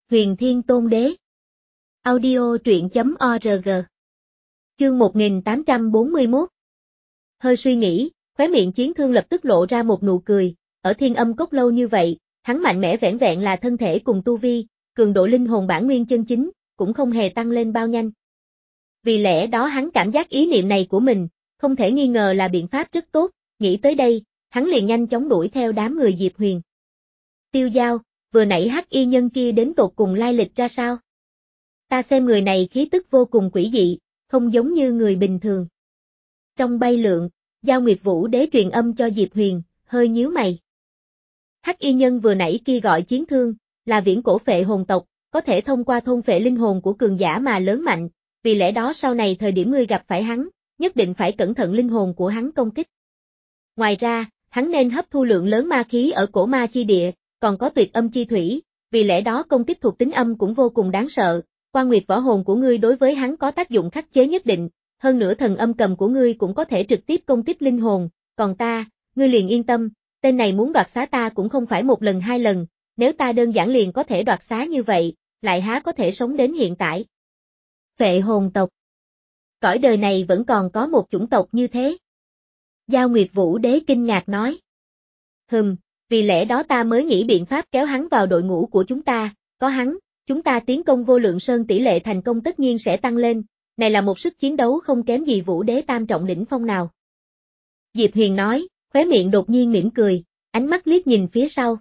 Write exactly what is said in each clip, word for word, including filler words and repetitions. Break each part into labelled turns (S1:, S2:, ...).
S1: Huyền Thiên Tôn Đế. Audio truyện chấm org. Chương một nghìn tám trăm bốn mươi mốt. Hơi suy nghĩ, khóe miệng Chiến Thương lập tức lộ ra một nụ cười, ở Thiên Âm Cốc lâu như vậy, hắn mạnh mẽ vẻn vẹn là thân thể cùng tu vi, cường độ linh hồn bản nguyên chân chính, cũng không hề tăng lên bao nhanh. Vì lẽ đó hắn cảm giác ý niệm này của mình, không thể nghi ngờ là biện pháp rất tốt, nghĩ tới đây, hắn liền nhanh chóng đuổi theo đám người Diệp Huyền. Tiêu Giao, vừa nãy hắc y nhân kia đến tột cùng lai lịch ra sao? Ta xem người này khí tức vô cùng quỷ dị, không giống như người bình thường. Trong bay lượn, Giao Nguyệt Vũ Đế truyền âm cho Diệp Huyền, hơi nhíu mày. Hắc y nhân vừa nãy kia gọi Chiến Thương, là viễn cổ phệ hồn tộc, có thể thông qua thôn phệ linh hồn của cường giả mà lớn mạnh, vì lẽ đó sau này thời điểm ngươi gặp phải hắn, nhất định phải cẩn thận linh hồn của hắn công kích. Ngoài ra, hắn nên hấp thu lượng lớn ma khí ở cổ ma chi địa, còn có tuyệt âm chi thủy, vì lẽ đó công kích thuộc tính âm cũng vô cùng đáng sợ. Quan Nguyệt võ hồn của ngươi đối với hắn có tác dụng khắc chế nhất định, hơn nữa thần âm cầm của ngươi cũng có thể trực tiếp công kích linh hồn, còn ta, ngươi liền yên tâm, tên này muốn đoạt xá ta cũng không phải một lần hai lần, nếu ta đơn giản liền có thể đoạt xá như vậy, lại há có thể sống đến hiện tại. Phệ hồn tộc. Cõi đời này vẫn còn có một chủng tộc như thế. Giao Nguyệt Vũ Đế kinh ngạc nói. Hừm, vì lẽ đó ta mới nghĩ biện pháp kéo hắn vào đội ngũ của chúng ta, có hắn, chúng ta tiến công Vô Lượng Sơn tỷ lệ thành công tất nhiên sẽ tăng lên, này là một sức chiến đấu không kém gì Vũ Đế tam trọng đỉnh phong nào. Diệp Huyền nói, khóe miệng đột nhiên mỉm cười, ánh mắt liếc nhìn phía sau.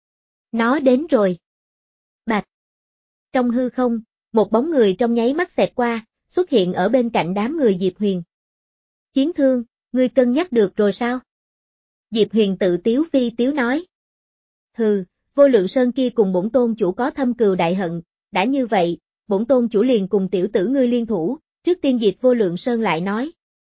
S1: Nó đến rồi. Bạch. Trong hư không, một bóng người trong nháy mắt xẹt qua, xuất hiện ở bên cạnh đám người Diệp Huyền. Chiến Thương, ngươi cân nhắc được rồi sao? Diệp Huyền tự tiếu phi tiếu nói. Hừ, Vô Lượng Sơn kia cùng bổn tôn chủ có thâm cừu đại hận, đã như vậy, bổn tôn chủ liền cùng tiểu tử ngươi liên thủ, trước tiên diệt Vô Lượng Sơn lại nói.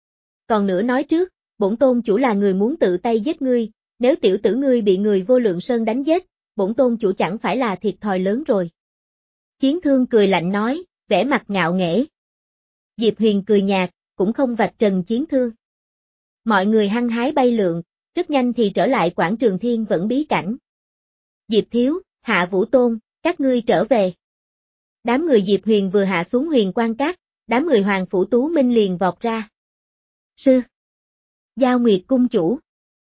S1: Còn nữa nói trước, bổn tôn chủ là người muốn tự tay giết ngươi, nếu tiểu tử ngươi bị người Vô Lượng Sơn đánh giết, bổn tôn chủ chẳng phải là thiệt thòi lớn rồi. Chiến Thương cười lạnh nói, vẻ mặt ngạo nghễ. Diệp Huyền cười nhạt, cũng không vạch trần Chiến Thương. Mọi người hăng hái bay lượn, rất nhanh thì trở lại quảng trường Thiên Vẫn bí cảnh. Diệp Thiếu, Hạ Vũ Tôn, các ngươi trở về. Đám người Diệp Huyền vừa hạ xuống Huyền Quan Cát, đám người Hoàng Phủ Tú Minh liền vọt ra. Sư. Giao Nguyệt Cung Chủ.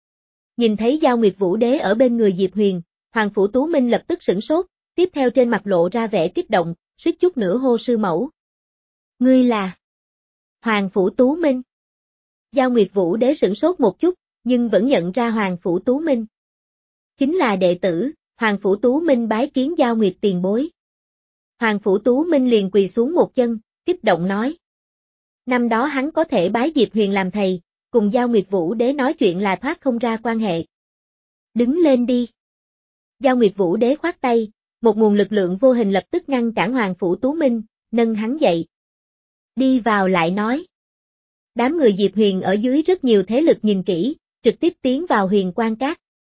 S1: Nhìn thấy Giao Nguyệt Vũ Đế ở bên người Diệp Huyền, Hoàng Phủ Tú Minh lập tức sửng sốt, tiếp theo trên mặt lộ ra vẻ kích động, suýt chút nữa hô sư mẫu. Ngươi là Hoàng Phủ Tú Minh. Giao Nguyệt Vũ Đế sửng sốt một chút, nhưng vẫn nhận ra Hoàng Phủ Tú Minh. Chính là đệ tử, Hoàng Phủ Tú Minh bái kiến Giao Nguyệt tiền bối. Hoàng Phủ Tú Minh liền quỳ xuống một chân, kích động nói. Năm đó hắn có thể bái Diệp Huyền làm thầy, cùng Giao Nguyệt Vũ Đế nói chuyện là thoát không ra quan hệ. Đứng lên đi. Giao Nguyệt Vũ Đế khoát tay, một nguồn lực lượng vô hình lập tức ngăn cản Hoàng Phủ Tú Minh, nâng hắn dậy. Đi vào lại nói. Đám người Diệp Huyền ở dưới rất nhiều thế lực nhìn kỹ, trực tiếp tiến vào Huyền Quan Cát.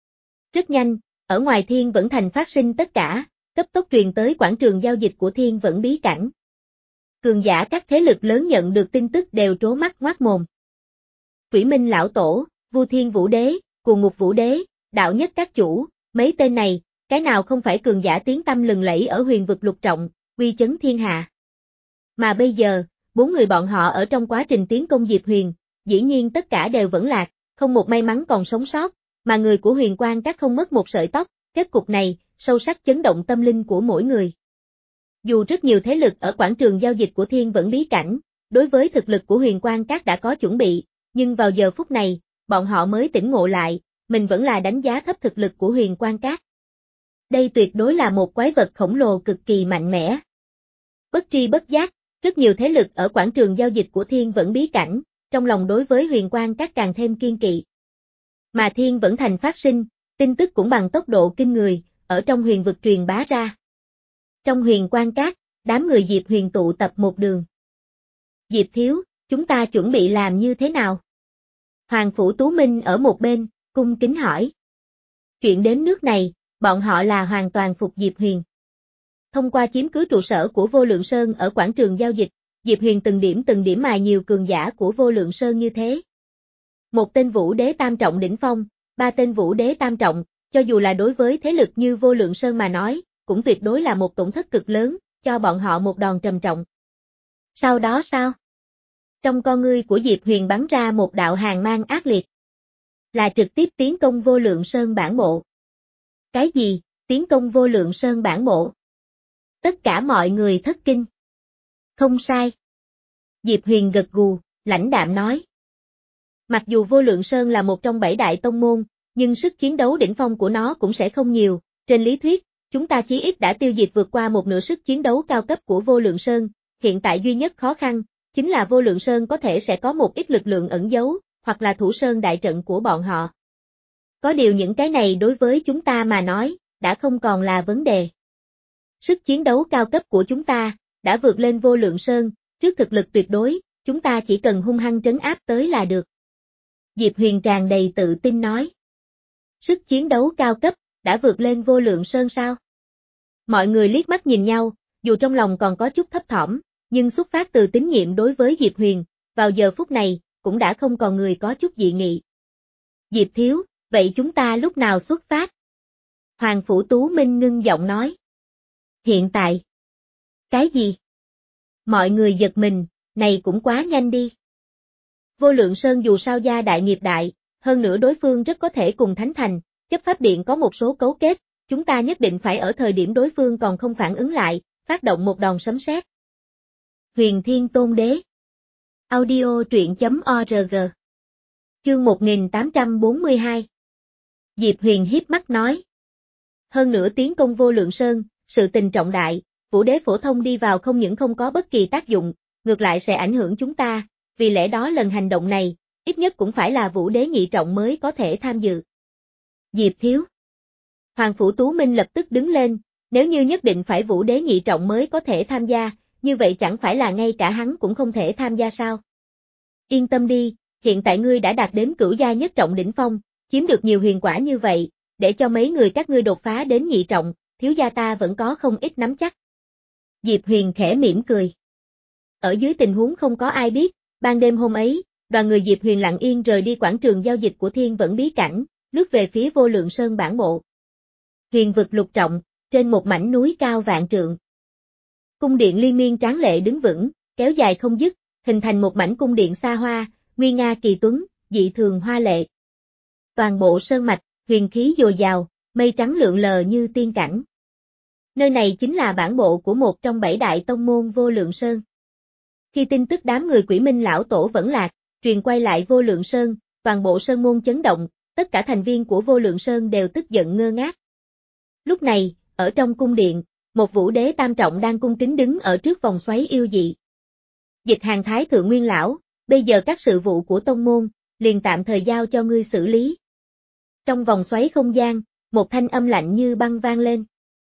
S1: Rất nhanh, ở ngoài Thiên Vẫn Thành phát sinh tất cả, cấp tốc truyền tới quảng trường giao dịch của Thiên Vẫn bí cảnh. Cường giả các thế lực lớn nhận được tin tức đều trố mắt ngoác mồm. Quỷ Minh Lão Tổ, Vu Thiên Vũ Đế, Cuồng Ngục Vũ Đế, Đạo Nhất các chủ, mấy tên này, cái nào không phải cường giả tiếng tăm lừng lẫy ở huyền vực lục trọng, uy chấn thiên hạ. Mà bây giờ, bốn người bọn họ ở trong quá trình tiến công Diệp Huyền, dĩ nhiên tất cả đều vẫn lạc, không một may mắn còn sống sót, mà người của Huyền Quan Các không mất một sợi tóc, kết cục này, sâu sắc chấn động tâm linh của mỗi người. Dù rất nhiều thế lực ở quảng trường giao dịch của Thiên Vẫn bí cảnh, đối với thực lực của Huyền Quan Các đã có chuẩn bị, nhưng vào giờ phút này, bọn họ mới tỉnh ngộ lại, mình vẫn là đánh giá thấp thực lực của Huyền Quan Các. Đây tuyệt đối là một quái vật khổng lồ cực kỳ mạnh mẽ. Bất tri bất giác, rất nhiều thế lực ở quảng trường giao dịch của Thiên Vẫn bí cảnh, trong lòng đối với Huyền Quan Các càng thêm kiên kỵ. Mà Thiên Vẫn Thành phát sinh, tin tức cũng bằng tốc độ kinh người, ở trong huyền vực truyền bá ra. Trong Huyền Quan Cát, đám người Diệp Huyền tụ tập một đường. Diệp Thiếu, chúng ta chuẩn bị làm như thế nào? Hoàng Phủ Tú Minh ở một bên, cung kính hỏi. Chuyện đến nước này, bọn họ là hoàn toàn phục Diệp Huyền. Thông qua chiếm cứ trụ sở của Vô Lượng Sơn ở quảng trường giao dịch, Diệp Huyền từng điểm từng điểm mài nhiều cường giả của Vô Lượng Sơn như thế. Một tên Vũ Đế tam trọng đỉnh phong, ba tên Vũ Đế tam trọng, cho dù là đối với thế lực như Vô Lượng Sơn mà nói, cũng tuyệt đối là một tổn thất cực lớn, cho bọn họ một đòn trầm trọng. Sau đó sao? Trong con ngươi của Diệp Huyền bắn ra một đạo hàn mang ác liệt. Là trực tiếp tiến công Vô Lượng Sơn bản bộ. Cái gì? Tiến công Vô Lượng Sơn bản bộ? Tất cả mọi người thất kinh. Không sai. Diệp Huyền gật gù, lãnh đạm nói. Mặc dù Vô Lượng Sơn là một trong bảy đại tông môn, nhưng sức chiến đấu đỉnh phong của nó cũng sẽ không nhiều, trên lý thuyết, chúng ta chí ít đã tiêu diệt vượt qua một nửa sức chiến đấu cao cấp của Vô Lượng Sơn, hiện tại duy nhất khó khăn, chính là Vô Lượng Sơn có thể sẽ có một ít lực lượng ẩn giấu, hoặc là thủ sơn đại trận của bọn họ. Có điều những cái này đối với chúng ta mà nói, đã không còn là vấn đề. Sức chiến đấu cao cấp của chúng ta, đã vượt lên Vô Lượng Sơn, trước thực lực tuyệt đối, chúng ta chỉ cần hung hăng trấn áp tới là được. Diệp Huyền tràn đầy tự tin nói. Sức chiến đấu cao cấp, đã vượt lên Vô Lượng Sơn sao? Mọi người liếc mắt nhìn nhau, dù trong lòng còn có chút thấp thỏm, nhưng xuất phát từ tín nhiệm đối với Diệp Huyền, vào giờ phút này, cũng đã không còn người có chút dị nghị. Diệp thiếu, vậy chúng ta lúc nào xuất phát? Hoàng Phủ Tú Minh ngưng giọng nói. Hiện tại. Cái gì? Mọi người giật mình, này cũng quá nhanh đi. Vô Lượng Sơn dù sao gia đại nghiệp đại, hơn nữa đối phương rất có thể cùng Thánh Thành, chấp pháp điện có một số cấu kết, chúng ta nhất định phải ở thời điểm đối phương còn không phản ứng lại, phát động một đòn sấm sét. Huyền Thiên Tôn Đế. Audio truyện.org. Chương một nghìn tám trăm bốn mươi hai. Diệp Huyền hiếp mắt nói. Hơn nữa tiến công Vô Lượng Sơn, sự tình trọng đại, Vũ Đế phổ thông đi vào không những không có bất kỳ tác dụng, ngược lại sẽ ảnh hưởng chúng ta, vì lẽ đó lần hành động này, ít nhất cũng phải là Vũ Đế nhị trọng mới có thể tham dự. Diệp thiếu. Hoàng Phủ Tú Minh lập tức đứng lên, nếu như nhất định phải Vũ Đế nhị trọng mới có thể tham gia, như vậy chẳng phải là ngay cả hắn cũng không thể tham gia sao? Yên tâm đi, hiện tại ngươi đã đạt đến cửu gia nhất trọng đỉnh phong, chiếm được nhiều huyền quả như vậy, để cho mấy người các ngươi đột phá đến nhị trọng, thiếu gia ta vẫn có không ít nắm chắc. Diệp Huyền khẽ mỉm cười. Ở dưới tình huống không có ai biết, ban đêm hôm ấy, đoàn người Diệp Huyền lặng yên rời đi quảng trường giao dịch của Thiên Vẫn Bí Cảnh, lướt về phía Vô Lượng Sơn bản bộ. Huyền vực lục trọng, trên một mảnh núi cao vạn trượng. Cung điện liên miên tráng lệ đứng vững, kéo dài không dứt, hình thành một mảnh cung điện xa hoa, nguy nga kỳ tuấn, dị thường hoa lệ. Toàn bộ sơn mạch, huyền khí dồi dào, mây trắng lượn lờ như tiên cảnh. Nơi này chính là bản bộ của một trong bảy đại tông môn Vô Lượng Sơn. Khi tin tức đám người Quỷ Minh lão tổ vẫn lạc, truyền quay lại Vô Lượng Sơn, toàn bộ sơn môn chấn động, tất cả thành viên của Vô Lượng Sơn đều tức giận ngơ ngác. Lúc này, ở trong cung điện, một Vũ Đế tam trọng đang cung kính đứng ở trước vòng xoáy yêu dị. Dịch Hàng Thái Thượng Nguyên lão, bây giờ các sự vụ của tông môn, liền tạm thời giao cho ngươi xử lý. Trong vòng xoáy không gian, một thanh âm lạnh như băng vang lên.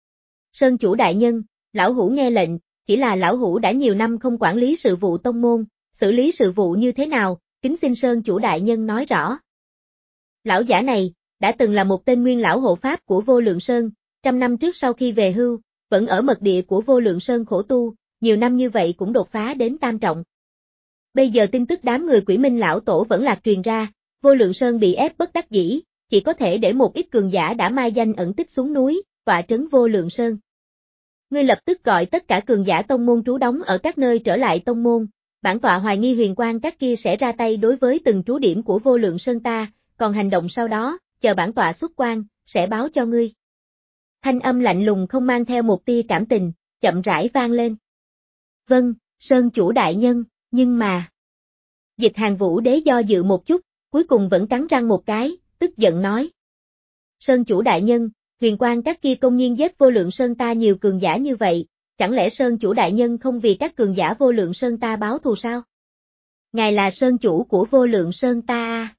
S1: Sơn chủ đại nhân, lão hủ nghe lệnh, chỉ là lão hủ đã nhiều năm không quản lý sự vụ tông môn, xử lý sự vụ như thế nào, kính xin Sơn chủ đại nhân nói rõ. Lão giả này, đã từng là một tên nguyên lão hộ pháp của Vô Lượng Sơn, trăm năm trước sau khi về hưu, vẫn ở mật địa của Vô Lượng Sơn khổ tu, nhiều năm như vậy cũng đột phá đến tam trọng. Bây giờ tin tức đám người Quỷ Minh lão tổ vẫn lạc truyền ra, Vô Lượng Sơn bị ép bất đắc dĩ, chỉ có thể để một ít cường giả đã mai danh ẩn tích xuống núi, tọa trấn Vô Lượng Sơn. Ngươi lập tức gọi tất cả cường giả tông môn trú đóng ở các nơi trở lại tông môn, bản tọa hoài nghi huyền quang các kia sẽ ra tay đối với từng trú điểm của Vô Lượng Sơn ta, còn hành động sau đó, chờ bản tọa xuất quan, sẽ báo cho ngươi. Thanh âm lạnh lùng không mang theo một tia cảm tình, chậm rãi vang lên. Vâng, Sơn chủ đại nhân, nhưng mà... Dịch Hàng Vũ Đế do dự một chút, cuối cùng vẫn cắn răng một cái, tức giận nói. Sơn chủ đại nhân, huyền quang các kia công nhiên giết Vô Lượng Sơn ta nhiều cường giả như vậy, chẳng lẽ Sơn chủ đại nhân không vì các cường giả Vô Lượng Sơn ta báo thù sao? Ngài là Sơn chủ của Vô Lượng Sơn ta à?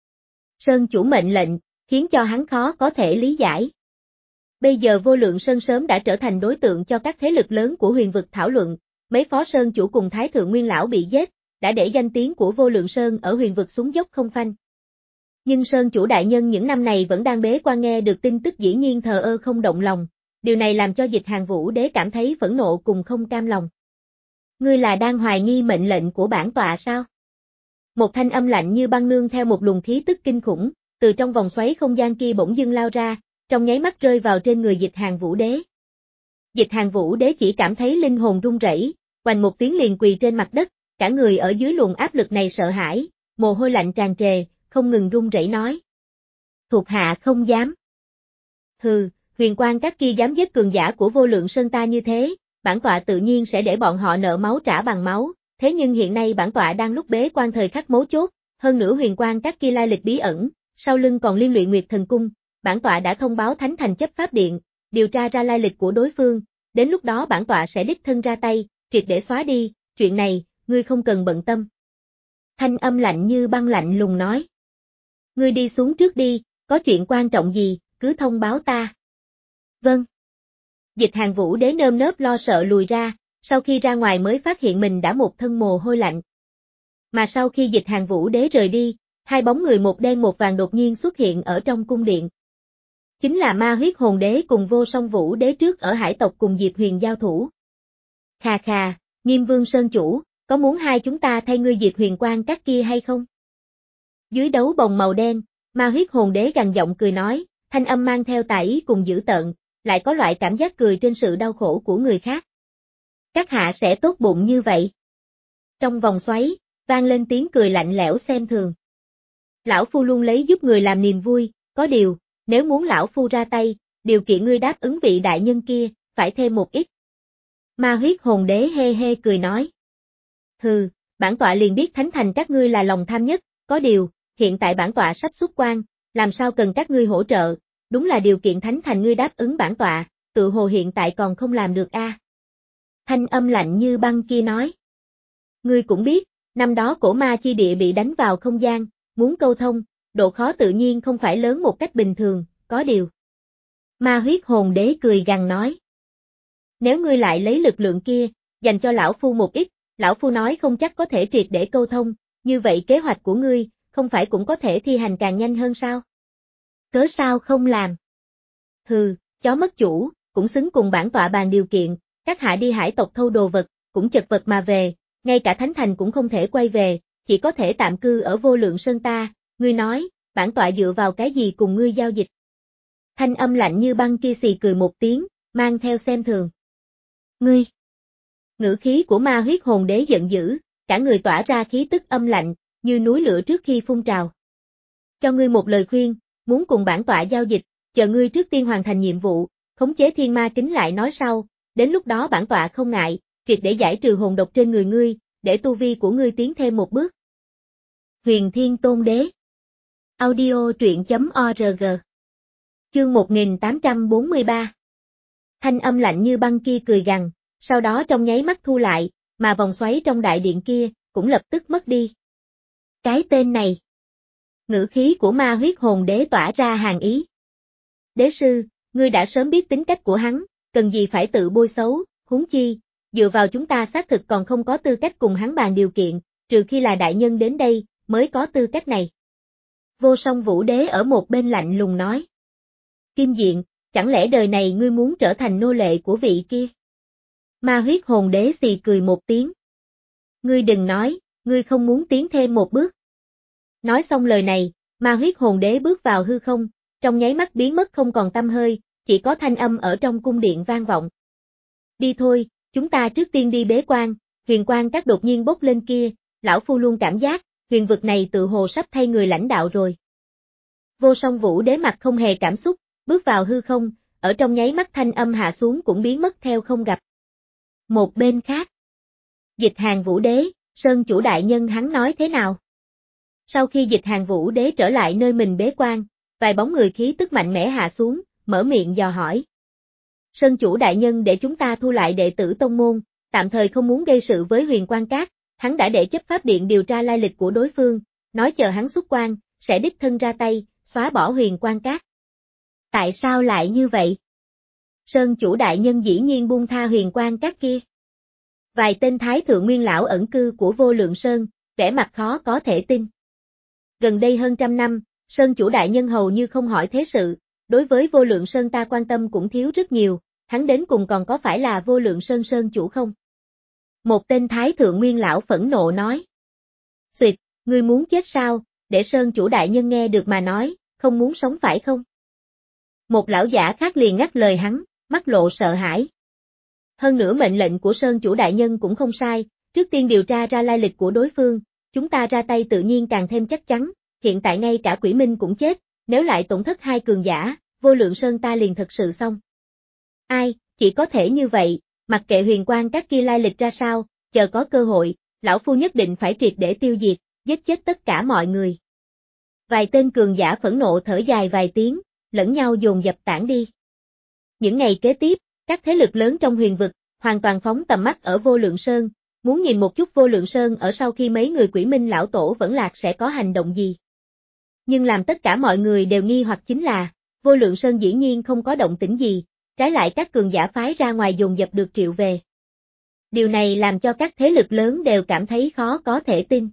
S1: Sơn chủ mệnh lệnh, khiến cho hắn khó có thể lý giải. Bây giờ Vô Lượng Sơn sớm đã trở thành đối tượng cho các thế lực lớn của huyền vực thảo luận, mấy phó Sơn chủ cùng Thái Thượng Nguyên Lão bị giết, đã để danh tiếng của Vô Lượng Sơn ở huyền vực xuống dốc không phanh. Nhưng Sơn chủ đại nhân những năm này vẫn đang bế quan, nghe được tin tức dĩ nhiên thờ ơ không động lòng, điều này làm cho Dịch Hàng Vũ Đế cảm thấy phẫn nộ cùng không cam lòng. Ngươi là đang hoài nghi mệnh lệnh của bản tọa sao? Một thanh âm lạnh như băng nương theo một luồng khí tức kinh khủng, từ trong vòng xoáy không gian kia bỗng dưng lao ra, trong nháy mắt rơi vào trên người Dịch Hàng Vũ Đế. Dịch Hàng Vũ Đế chỉ cảm thấy linh hồn run rẩy, oành một tiếng liền quỳ trên mặt đất, cả người ở dưới luồng áp lực này sợ hãi, mồ hôi lạnh tràn trề, không ngừng run rẩy nói. Thuộc hạ không dám. Hừ, Huyền Quang Các kia dám giết cường giả của Vô Lượng Sơn ta như thế, bản tọa tự nhiên sẽ để bọn họ nợ máu trả bằng máu, thế nhưng hiện nay bản tọa đang lúc bế quan thời khắc mấu chốt, hơn nữa Huyền Quang Các kia lai lịch bí ẩn, sau lưng còn liên lụy Nguyệt Thần Cung, bản tọa đã thông báo Thánh Thành chấp pháp điện, điều tra ra lai lịch của đối phương, đến lúc đó bản tọa sẽ đích thân ra tay, triệt để xóa đi, chuyện này, ngươi không cần bận tâm. Thanh âm lạnh như băng lạnh lùng nói. Ngươi đi xuống trước đi, có chuyện quan trọng gì, cứ thông báo ta. Vâng. Dịch Hàng Vũ Đế nơm nớp lo sợ lùi ra, sau khi ra ngoài mới phát hiện mình đã một thân mồ hôi lạnh. Mà sau khi Dịch Hàng Vũ Đế rời đi, hai bóng người một đen một vàng đột nhiên xuất hiện ở trong cung điện. Chính là Ma Huyết Hồn Đế cùng Vô Song Vũ Đế trước ở hải tộc cùng Diệp Huyền giao thủ. Khà khà, Nghiêm Vương Sơn Chủ, có muốn hai chúng ta thay ngươi diệt Huyền Quang Các kia hay không? Dưới đấu bồng màu đen, Ma Huyết Hồn Đế gằn giọng cười nói, thanh âm mang theo tà ý cùng dữ tợn, lại có loại cảm giác cười trên sự đau khổ của người khác. Các hạ sẽ tốt bụng như vậy. Trong vòng xoáy, vang lên tiếng cười lạnh lẽo xem thường. Lão Phu luôn lấy giúp người làm niềm vui, có điều, nếu muốn Lão Phu ra tay, điều kiện ngươi đáp ứng vị đại nhân kia, phải thêm một ít. Ma Huyết Hồn Đế hê hê cười nói. Hừ, bản tọa liền biết Thánh Thành các ngươi là lòng tham nhất, có điều, hiện tại bản tọa sắp xuất quan, làm sao cần các ngươi hỗ trợ, đúng là điều kiện Thánh Thành ngươi đáp ứng bản tọa, tự hồ hiện tại còn không làm được a. À. Thanh âm lạnh như băng kia nói. Ngươi cũng biết, năm đó cổ ma chi địa bị đánh vào không gian, muốn câu thông, độ khó tự nhiên không phải lớn một cách bình thường, có điều. Ma Huyết Hồn Đế cười gằn nói. Nếu ngươi lại lấy lực lượng kia, dành cho Lão Phu một ít, Lão Phu nói không chắc có thể triệt để câu thông, như vậy kế hoạch của ngươi, không phải cũng có thể thi hành càng nhanh hơn sao? Cớ sao không làm? Hừ, chó mất chủ, cũng xứng cùng bản tọa bàn điều kiện, các hạ đi hải tộc thâu đồ vật, cũng chật vật mà về, ngay cả Thánh Thành cũng không thể quay về, chỉ có thể tạm cư ở Vô Lượng Sơn ta, ngươi nói, bản tọa dựa vào cái gì cùng ngươi giao dịch? Thanh âm lạnh như băng kia xì cười một tiếng, mang theo xem thường. Ngươi! Ngữ khí của Ma Huyết Hồn Đế giận dữ, cả người tỏa ra khí tức âm lạnh, như núi lửa trước khi phun trào. Cho ngươi một lời khuyên, muốn cùng bản tọa giao dịch, chờ ngươi trước tiên hoàn thành nhiệm vụ, khống chế thiên ma kính lại nói sau, đến lúc đó bản tọa không ngại, triệt để giải trừ hồn độc trên người ngươi, để tu vi của ngươi tiến thêm một bước. Huyền Thiên Tôn Đế. Audio truyện chấm org. Chương một nghìn tám trăm bốn mươi ba. Thanh âm lạnh như băng kia cười gằn, sau đó trong nháy mắt thu lại, mà vòng xoáy trong đại điện kia, cũng lập tức mất đi. Cái tên này. Ngữ khí của Ma Huyết Hồn Đế tỏa ra hàn ý. Đế sư, ngươi đã sớm biết tính cách của hắn, cần gì phải tự bôi xấu, huống chi, dựa vào chúng ta xác thực còn không có tư cách cùng hắn bàn điều kiện, trừ khi là đại nhân đến đây, mới có tư cách này. Vô Song Vũ Đế ở một bên lạnh lùng nói. Kim Diện, chẳng lẽ đời này ngươi muốn trở thành nô lệ của vị kia? Ma Huyết Hồn Đế xì cười một tiếng. Ngươi đừng nói, ngươi không muốn tiến thêm một bước. Nói xong lời này, Ma Huyết Hồn Đế bước vào hư không, trong nháy mắt biến mất không còn tăm hơi, chỉ có thanh âm ở trong cung điện vang vọng. Đi thôi, chúng ta trước tiên đi bế quan, Huyền Quang Các đột nhiên bốc lên kia, Lão Phu luôn cảm giác, huyền vực này tự hồ sắp thay người lãnh đạo rồi. Vô Song Vũ Đế mặt không hề cảm xúc, bước vào hư không, ở trong nháy mắt thanh âm hạ xuống cũng biến mất theo không gặp. Một bên khác, Dịch Hàng Vũ Đế, Sơn Chủ đại nhân hắn nói thế nào? Sau khi Dịch Hàng Vũ Đế trở lại nơi mình bế quan, vài bóng người khí tức mạnh mẽ hạ xuống, mở miệng dò hỏi. Sơn Chủ đại nhân để chúng ta thu lại đệ tử tông môn, tạm thời không muốn gây sự với Huyền Quang Các, hắn đã để chấp pháp điện điều tra lai lịch của đối phương, nói chờ hắn xuất quan, sẽ đích thân ra tay, xóa bỏ Huyền Quang Các. Tại sao lại như vậy? Sơn Chủ đại nhân dĩ nhiên buông tha Huyền Quang Các kia. Vài tên thái thượng nguyên lão ẩn cư của Vô Lượng Sơn, vẻ mặt khó có thể tin. Gần đây hơn trăm năm, Sơn Chủ đại nhân hầu như không hỏi thế sự, đối với Vô Lượng Sơn ta quan tâm cũng thiếu rất nhiều, hắn đến cùng còn có phải là Vô Lượng Sơn Sơn Chủ không? Một tên thái thượng nguyên lão phẫn nộ nói. Xuyệt, ngươi muốn chết sao, để Sơn Chủ đại nhân nghe được mà nói, không muốn sống phải không? Một lão giả khác liền ngắt lời hắn, mắt lộ sợ hãi. Hơn nữa mệnh lệnh của Sơn chủ đại nhân cũng không sai, trước tiên điều tra ra lai lịch của đối phương, chúng ta ra tay tự nhiên càng thêm chắc chắn, hiện tại ngay cả Quỷ Minh cũng chết, nếu lại tổn thất hai cường giả, Vô Lượng Sơn ta liền thật sự xong. Ai, chỉ có thể như vậy, mặc kệ huyền quang các kia lai lịch ra sao, chờ có cơ hội, lão phu nhất định phải triệt để tiêu diệt, giết chết tất cả mọi người. Vài tên cường giả phẫn nộ thở dài vài tiếng, lẫn nhau dồn dập tản đi. Những ngày kế tiếp, các thế lực lớn trong huyền vực, hoàn toàn phóng tầm mắt ở Vô Lượng Sơn, muốn nhìn một chút Vô Lượng Sơn ở sau khi mấy người Quỷ Minh lão tổ vẫn lạc sẽ có hành động gì. Nhưng làm tất cả mọi người đều nghi hoặc chính là, Vô Lượng Sơn dĩ nhiên không có động tĩnh gì, trái lại các cường giả phái ra ngoài dồn dập được triệu về. Điều này làm cho các thế lực lớn đều cảm thấy khó có thể tin.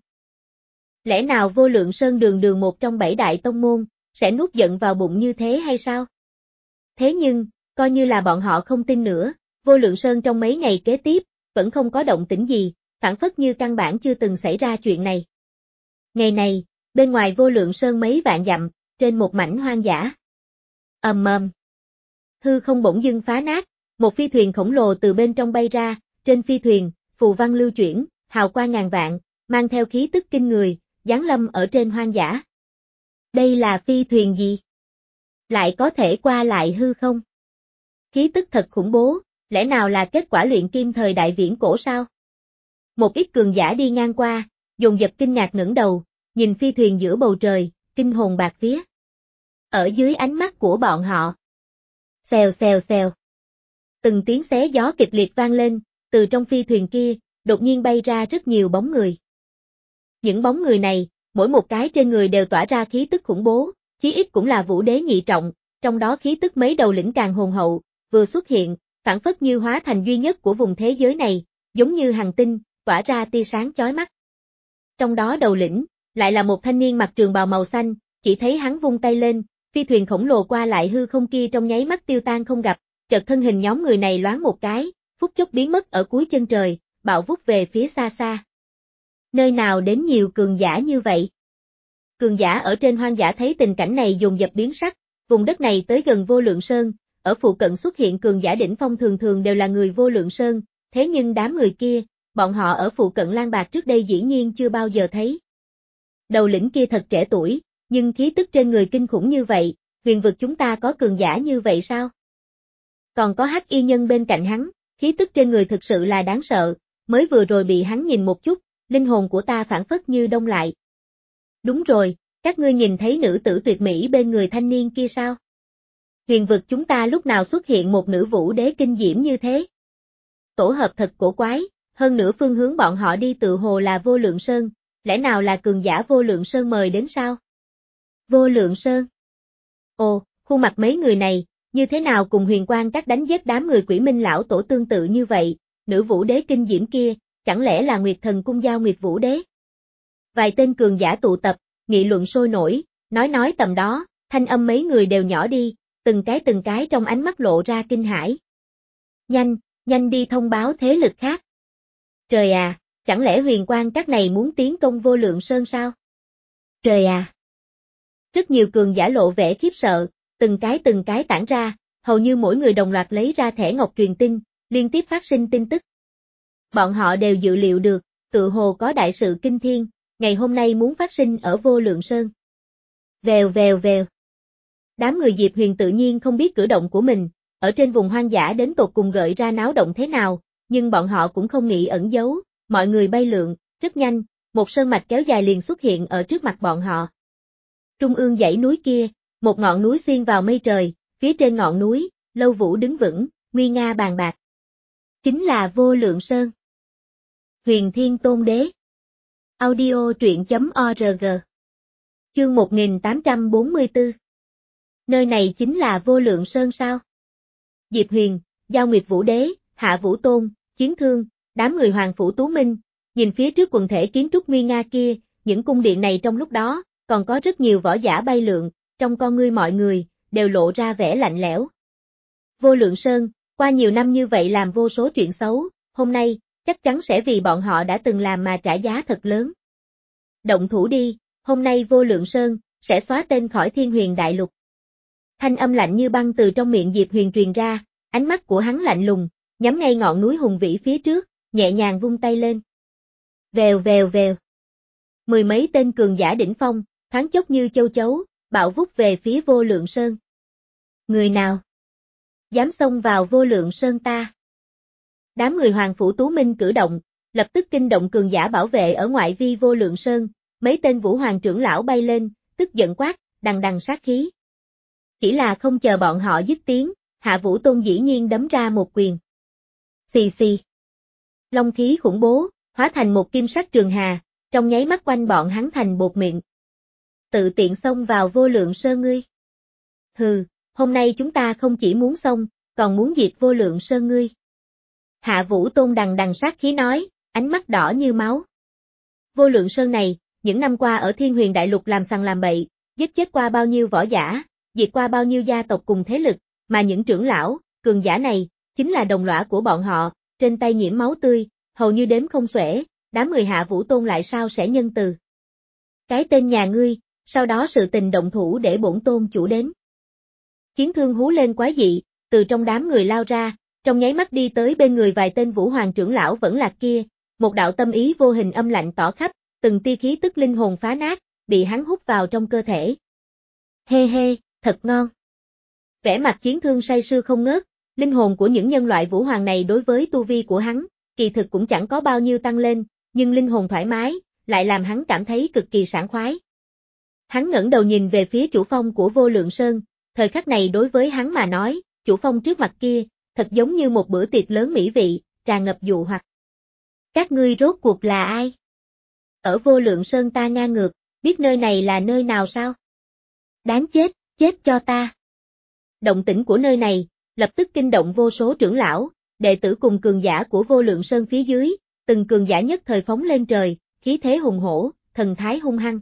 S1: Lẽ nào Vô Lượng Sơn đường đường một trong bảy đại tông môn, sẽ nuốt giận vào bụng như thế hay sao? Thế nhưng, coi như là bọn họ không tin nữa, Vô Lượng Sơn trong mấy ngày kế tiếp, vẫn không có động tĩnh gì, phản phất như căn bản chưa từng xảy ra chuyện này. Ngày này, bên ngoài Vô Lượng Sơn mấy vạn dặm, trên một mảnh hoang dã. Ầm ầm. Hư không bỗng dưng phá nát, một phi thuyền khổng lồ từ bên trong bay ra, trên phi thuyền, phù văn lưu chuyển, hào quang ngàn vạn, mang theo khí tức kinh người, giáng lâm ở trên hoang dã. Đây là phi thuyền gì? Lại có thể qua lại hư không? Khí tức thật khủng bố, lẽ nào là kết quả luyện kim thời đại viễn cổ sao? Một ít cường giả đi ngang qua, dồn dập kinh ngạc ngẩng đầu, nhìn phi thuyền giữa bầu trời, kinh hồn bạt vía. Ở dưới ánh mắt của bọn họ. Xèo xèo xèo. Từng tiếng xé gió kịch liệt vang lên, từ trong phi thuyền kia, đột nhiên bay ra rất nhiều bóng người. Những bóng người này, mỗi một cái trên người đều tỏa ra khí tức khủng bố, chí ít cũng là vũ đế nhị trọng, trong đó khí tức mấy đầu lĩnh càng hồn hậu, vừa xuất hiện, phản phất như hóa thành duy nhất của vùng thế giới này, giống như hành tinh, tỏa ra tia sáng chói mắt. Trong đó đầu lĩnh, lại là một thanh niên mặc trường bào màu xanh, chỉ thấy hắn vung tay lên, phi thuyền khổng lồ qua lại hư không kia trong nháy mắt tiêu tan không gặp, chợt thân hình nhóm người này loáng một cái, phút chốc biến mất ở cuối chân trời, bạo vút về phía xa xa. Nơi nào đến nhiều cường giả như vậy? Cường giả ở trên hoang dã thấy tình cảnh này dồn dập biến sắc, vùng đất này tới gần Vô Lượng Sơn, ở phụ cận xuất hiện cường giả đỉnh phong thường thường đều là người Vô Lượng Sơn, thế nhưng đám người kia, bọn họ ở phụ cận Lan Bạc trước đây dĩ nhiên chưa bao giờ thấy. Đầu lĩnh kia thật trẻ tuổi, nhưng khí tức trên người kinh khủng như vậy, huyền vực chúng ta có cường giả như vậy sao? Còn có hắc y nhân bên cạnh hắn, khí tức trên người thực sự là đáng sợ, mới vừa rồi bị hắn nhìn một chút, linh hồn của ta phản phất như đông lại. Đúng rồi, các ngươi nhìn thấy nữ tử tuyệt mỹ bên người thanh niên kia sao? Huyền vực chúng ta lúc nào xuất hiện một nữ vũ đế kinh diễm như thế? Tổ hợp thật cổ quái, hơn nữa phương hướng bọn họ đi tự hồ là Vô Lượng Sơn, lẽ nào là cường giả Vô Lượng Sơn mời đến sao? Vô Lượng Sơn? Ồ, khuôn mặt mấy người này, như thế nào cùng huyền quang các đánh giết đám người Quỷ Minh lão tổ tương tự như vậy, nữ vũ đế kinh diễm kia, chẳng lẽ là Nguyệt Thần cung giao Nguyệt Vũ đế? Vài tên cường giả tụ tập, nghị luận sôi nổi, nói nói tầm đó, thanh âm mấy người đều nhỏ đi, từng cái từng cái trong ánh mắt lộ ra kinh hãi. Nhanh, nhanh đi thông báo thế lực khác. Trời à, chẳng lẽ huyền quang các này muốn tiến công Vô Lượng Sơn sao? Trời à! Rất nhiều cường giả lộ vẻ khiếp sợ, từng cái từng cái tản ra, hầu như mỗi người đồng loạt lấy ra thẻ ngọc truyền tin, liên tiếp phát sinh tin tức. Bọn họ đều dự liệu được, tự hồ có đại sự kinh thiên, ngày hôm nay muốn phát sinh ở Vô Lượng Sơn. Vèo vèo vèo. Đám người Diệp Huyền tự nhiên không biết cử động của mình, ở trên vùng hoang dã đến tột cùng gợi ra náo động thế nào, nhưng bọn họ cũng không nghĩ ẩn giấu, mọi người bay lượn, rất nhanh, một sơn mạch kéo dài liền xuất hiện ở trước mặt bọn họ. Trung ương dãy núi kia, một ngọn núi xuyên vào mây trời, phía trên ngọn núi, Lâu Vũ đứng vững, nguy nga bàn bạc. Chính là Vô Lượng Sơn. Huyền Thiên Tôn Đế. Audio truyện chấm org. Chương một nghìn tám trăm bốn mươi tư. Nơi này chính là Vô Lượng Sơn sao? Diệp Huyền, Giao Nguyệt Vũ Đế, Hạ Vũ Tôn, Chiến Thương, đám người Hoàng Phủ Tú Minh, nhìn phía trước quần thể kiến trúc nguy nga kia, những cung điện này trong lúc đó, còn có rất nhiều võ giả bay lượn, trong con ngươi mọi người, đều lộ ra vẻ lạnh lẽo. Vô Lượng Sơn, qua nhiều năm như vậy làm vô số chuyện xấu, hôm nay, chắc chắn sẽ vì bọn họ đã từng làm mà trả giá thật lớn. Động thủ đi, hôm nay Vô Lượng Sơn, sẽ xóa tên khỏi Thiên Huyền Đại Lục. Thanh âm lạnh như băng từ trong miệng Diệp Huyền truyền ra, ánh mắt của hắn lạnh lùng, nhắm ngay ngọn núi hùng vĩ phía trước, nhẹ nhàng vung tay lên. Vèo vèo vèo. Mười mấy tên cường giả đỉnh phong, thoáng chốc như châu chấu, bạo vút về phía Vô Lượng Sơn. Người nào dám xông vào Vô Lượng Sơn ta? Đám người Hoàng Phủ Tú Minh cử động, lập tức kinh động cường giả bảo vệ ở ngoại vi Vô Lượng Sơn, mấy tên Vũ Hoàng trưởng lão bay lên, tức giận quát, đằng đằng sát khí. Chỉ là không chờ bọn họ dứt tiếng, Hạ Vũ Tôn dĩ nhiên đấm ra một quyền. Xì xì. Long khí khủng bố, hóa thành một kim sắc trường hà, trong nháy mắt quanh bọn hắn thành bột miệng. Tự tiện xông vào Vô Lượng Sơn ngươi. Hừ, hôm nay chúng ta không chỉ muốn xông, còn muốn diệt Vô Lượng Sơn ngươi. Hạ Vũ Tôn đằng đằng sát khí nói, ánh mắt đỏ như máu. Vô Lượng Sơn này, những năm qua ở Thiên Huyền Đại Lục làm sằng làm bậy, giết chết qua bao nhiêu võ giả, diệt qua bao nhiêu gia tộc cùng thế lực, mà những trưởng lão, cường giả này, chính là đồng lõa của bọn họ, trên tay nhiễm máu tươi, hầu như đếm không xuể, đám người Hạ Vũ Tôn lại sao sẽ nhân từ. Cái tên nhà ngươi, sau đó sự tình động thủ để bổn tôn chủ đến. Chiến thương hú lên quái dị, từ trong đám người lao ra, trong nháy mắt đi tới bên người vài tên Vũ Hoàng trưởng lão vẫn lạc kia, một đạo tâm ý vô hình âm lạnh tỏ khắp, từng tia khí tức linh hồn phá nát, bị hắn hút vào trong cơ thể. Hê hê, thật ngon. Vẻ mặt chiến thương say sưa không ngớt, linh hồn của những nhân loại Vũ Hoàng này đối với tu vi của hắn, kỳ thực cũng chẳng có bao nhiêu tăng lên, nhưng linh hồn thoải mái, lại làm hắn cảm thấy cực kỳ sảng khoái. Hắn ngẩng đầu nhìn về phía chủ phong của Vô Lượng Sơn, thời khắc này đối với hắn mà nói, chủ phong trước mặt kia, thật giống như một bữa tiệc lớn mỹ vị, tràn ngập dụ hoặc. Các ngươi rốt cuộc là ai? Ở Vô Lượng Sơn ta ngang ngược, biết nơi này là nơi nào sao? Đáng chết, chết cho ta. Động tĩnh của nơi này, lập tức kinh động vô số trưởng lão, đệ tử cùng cường giả của Vô Lượng Sơn phía dưới, từng cường giả nhất thời phóng lên trời, khí thế hùng hổ, thần thái hung hăng.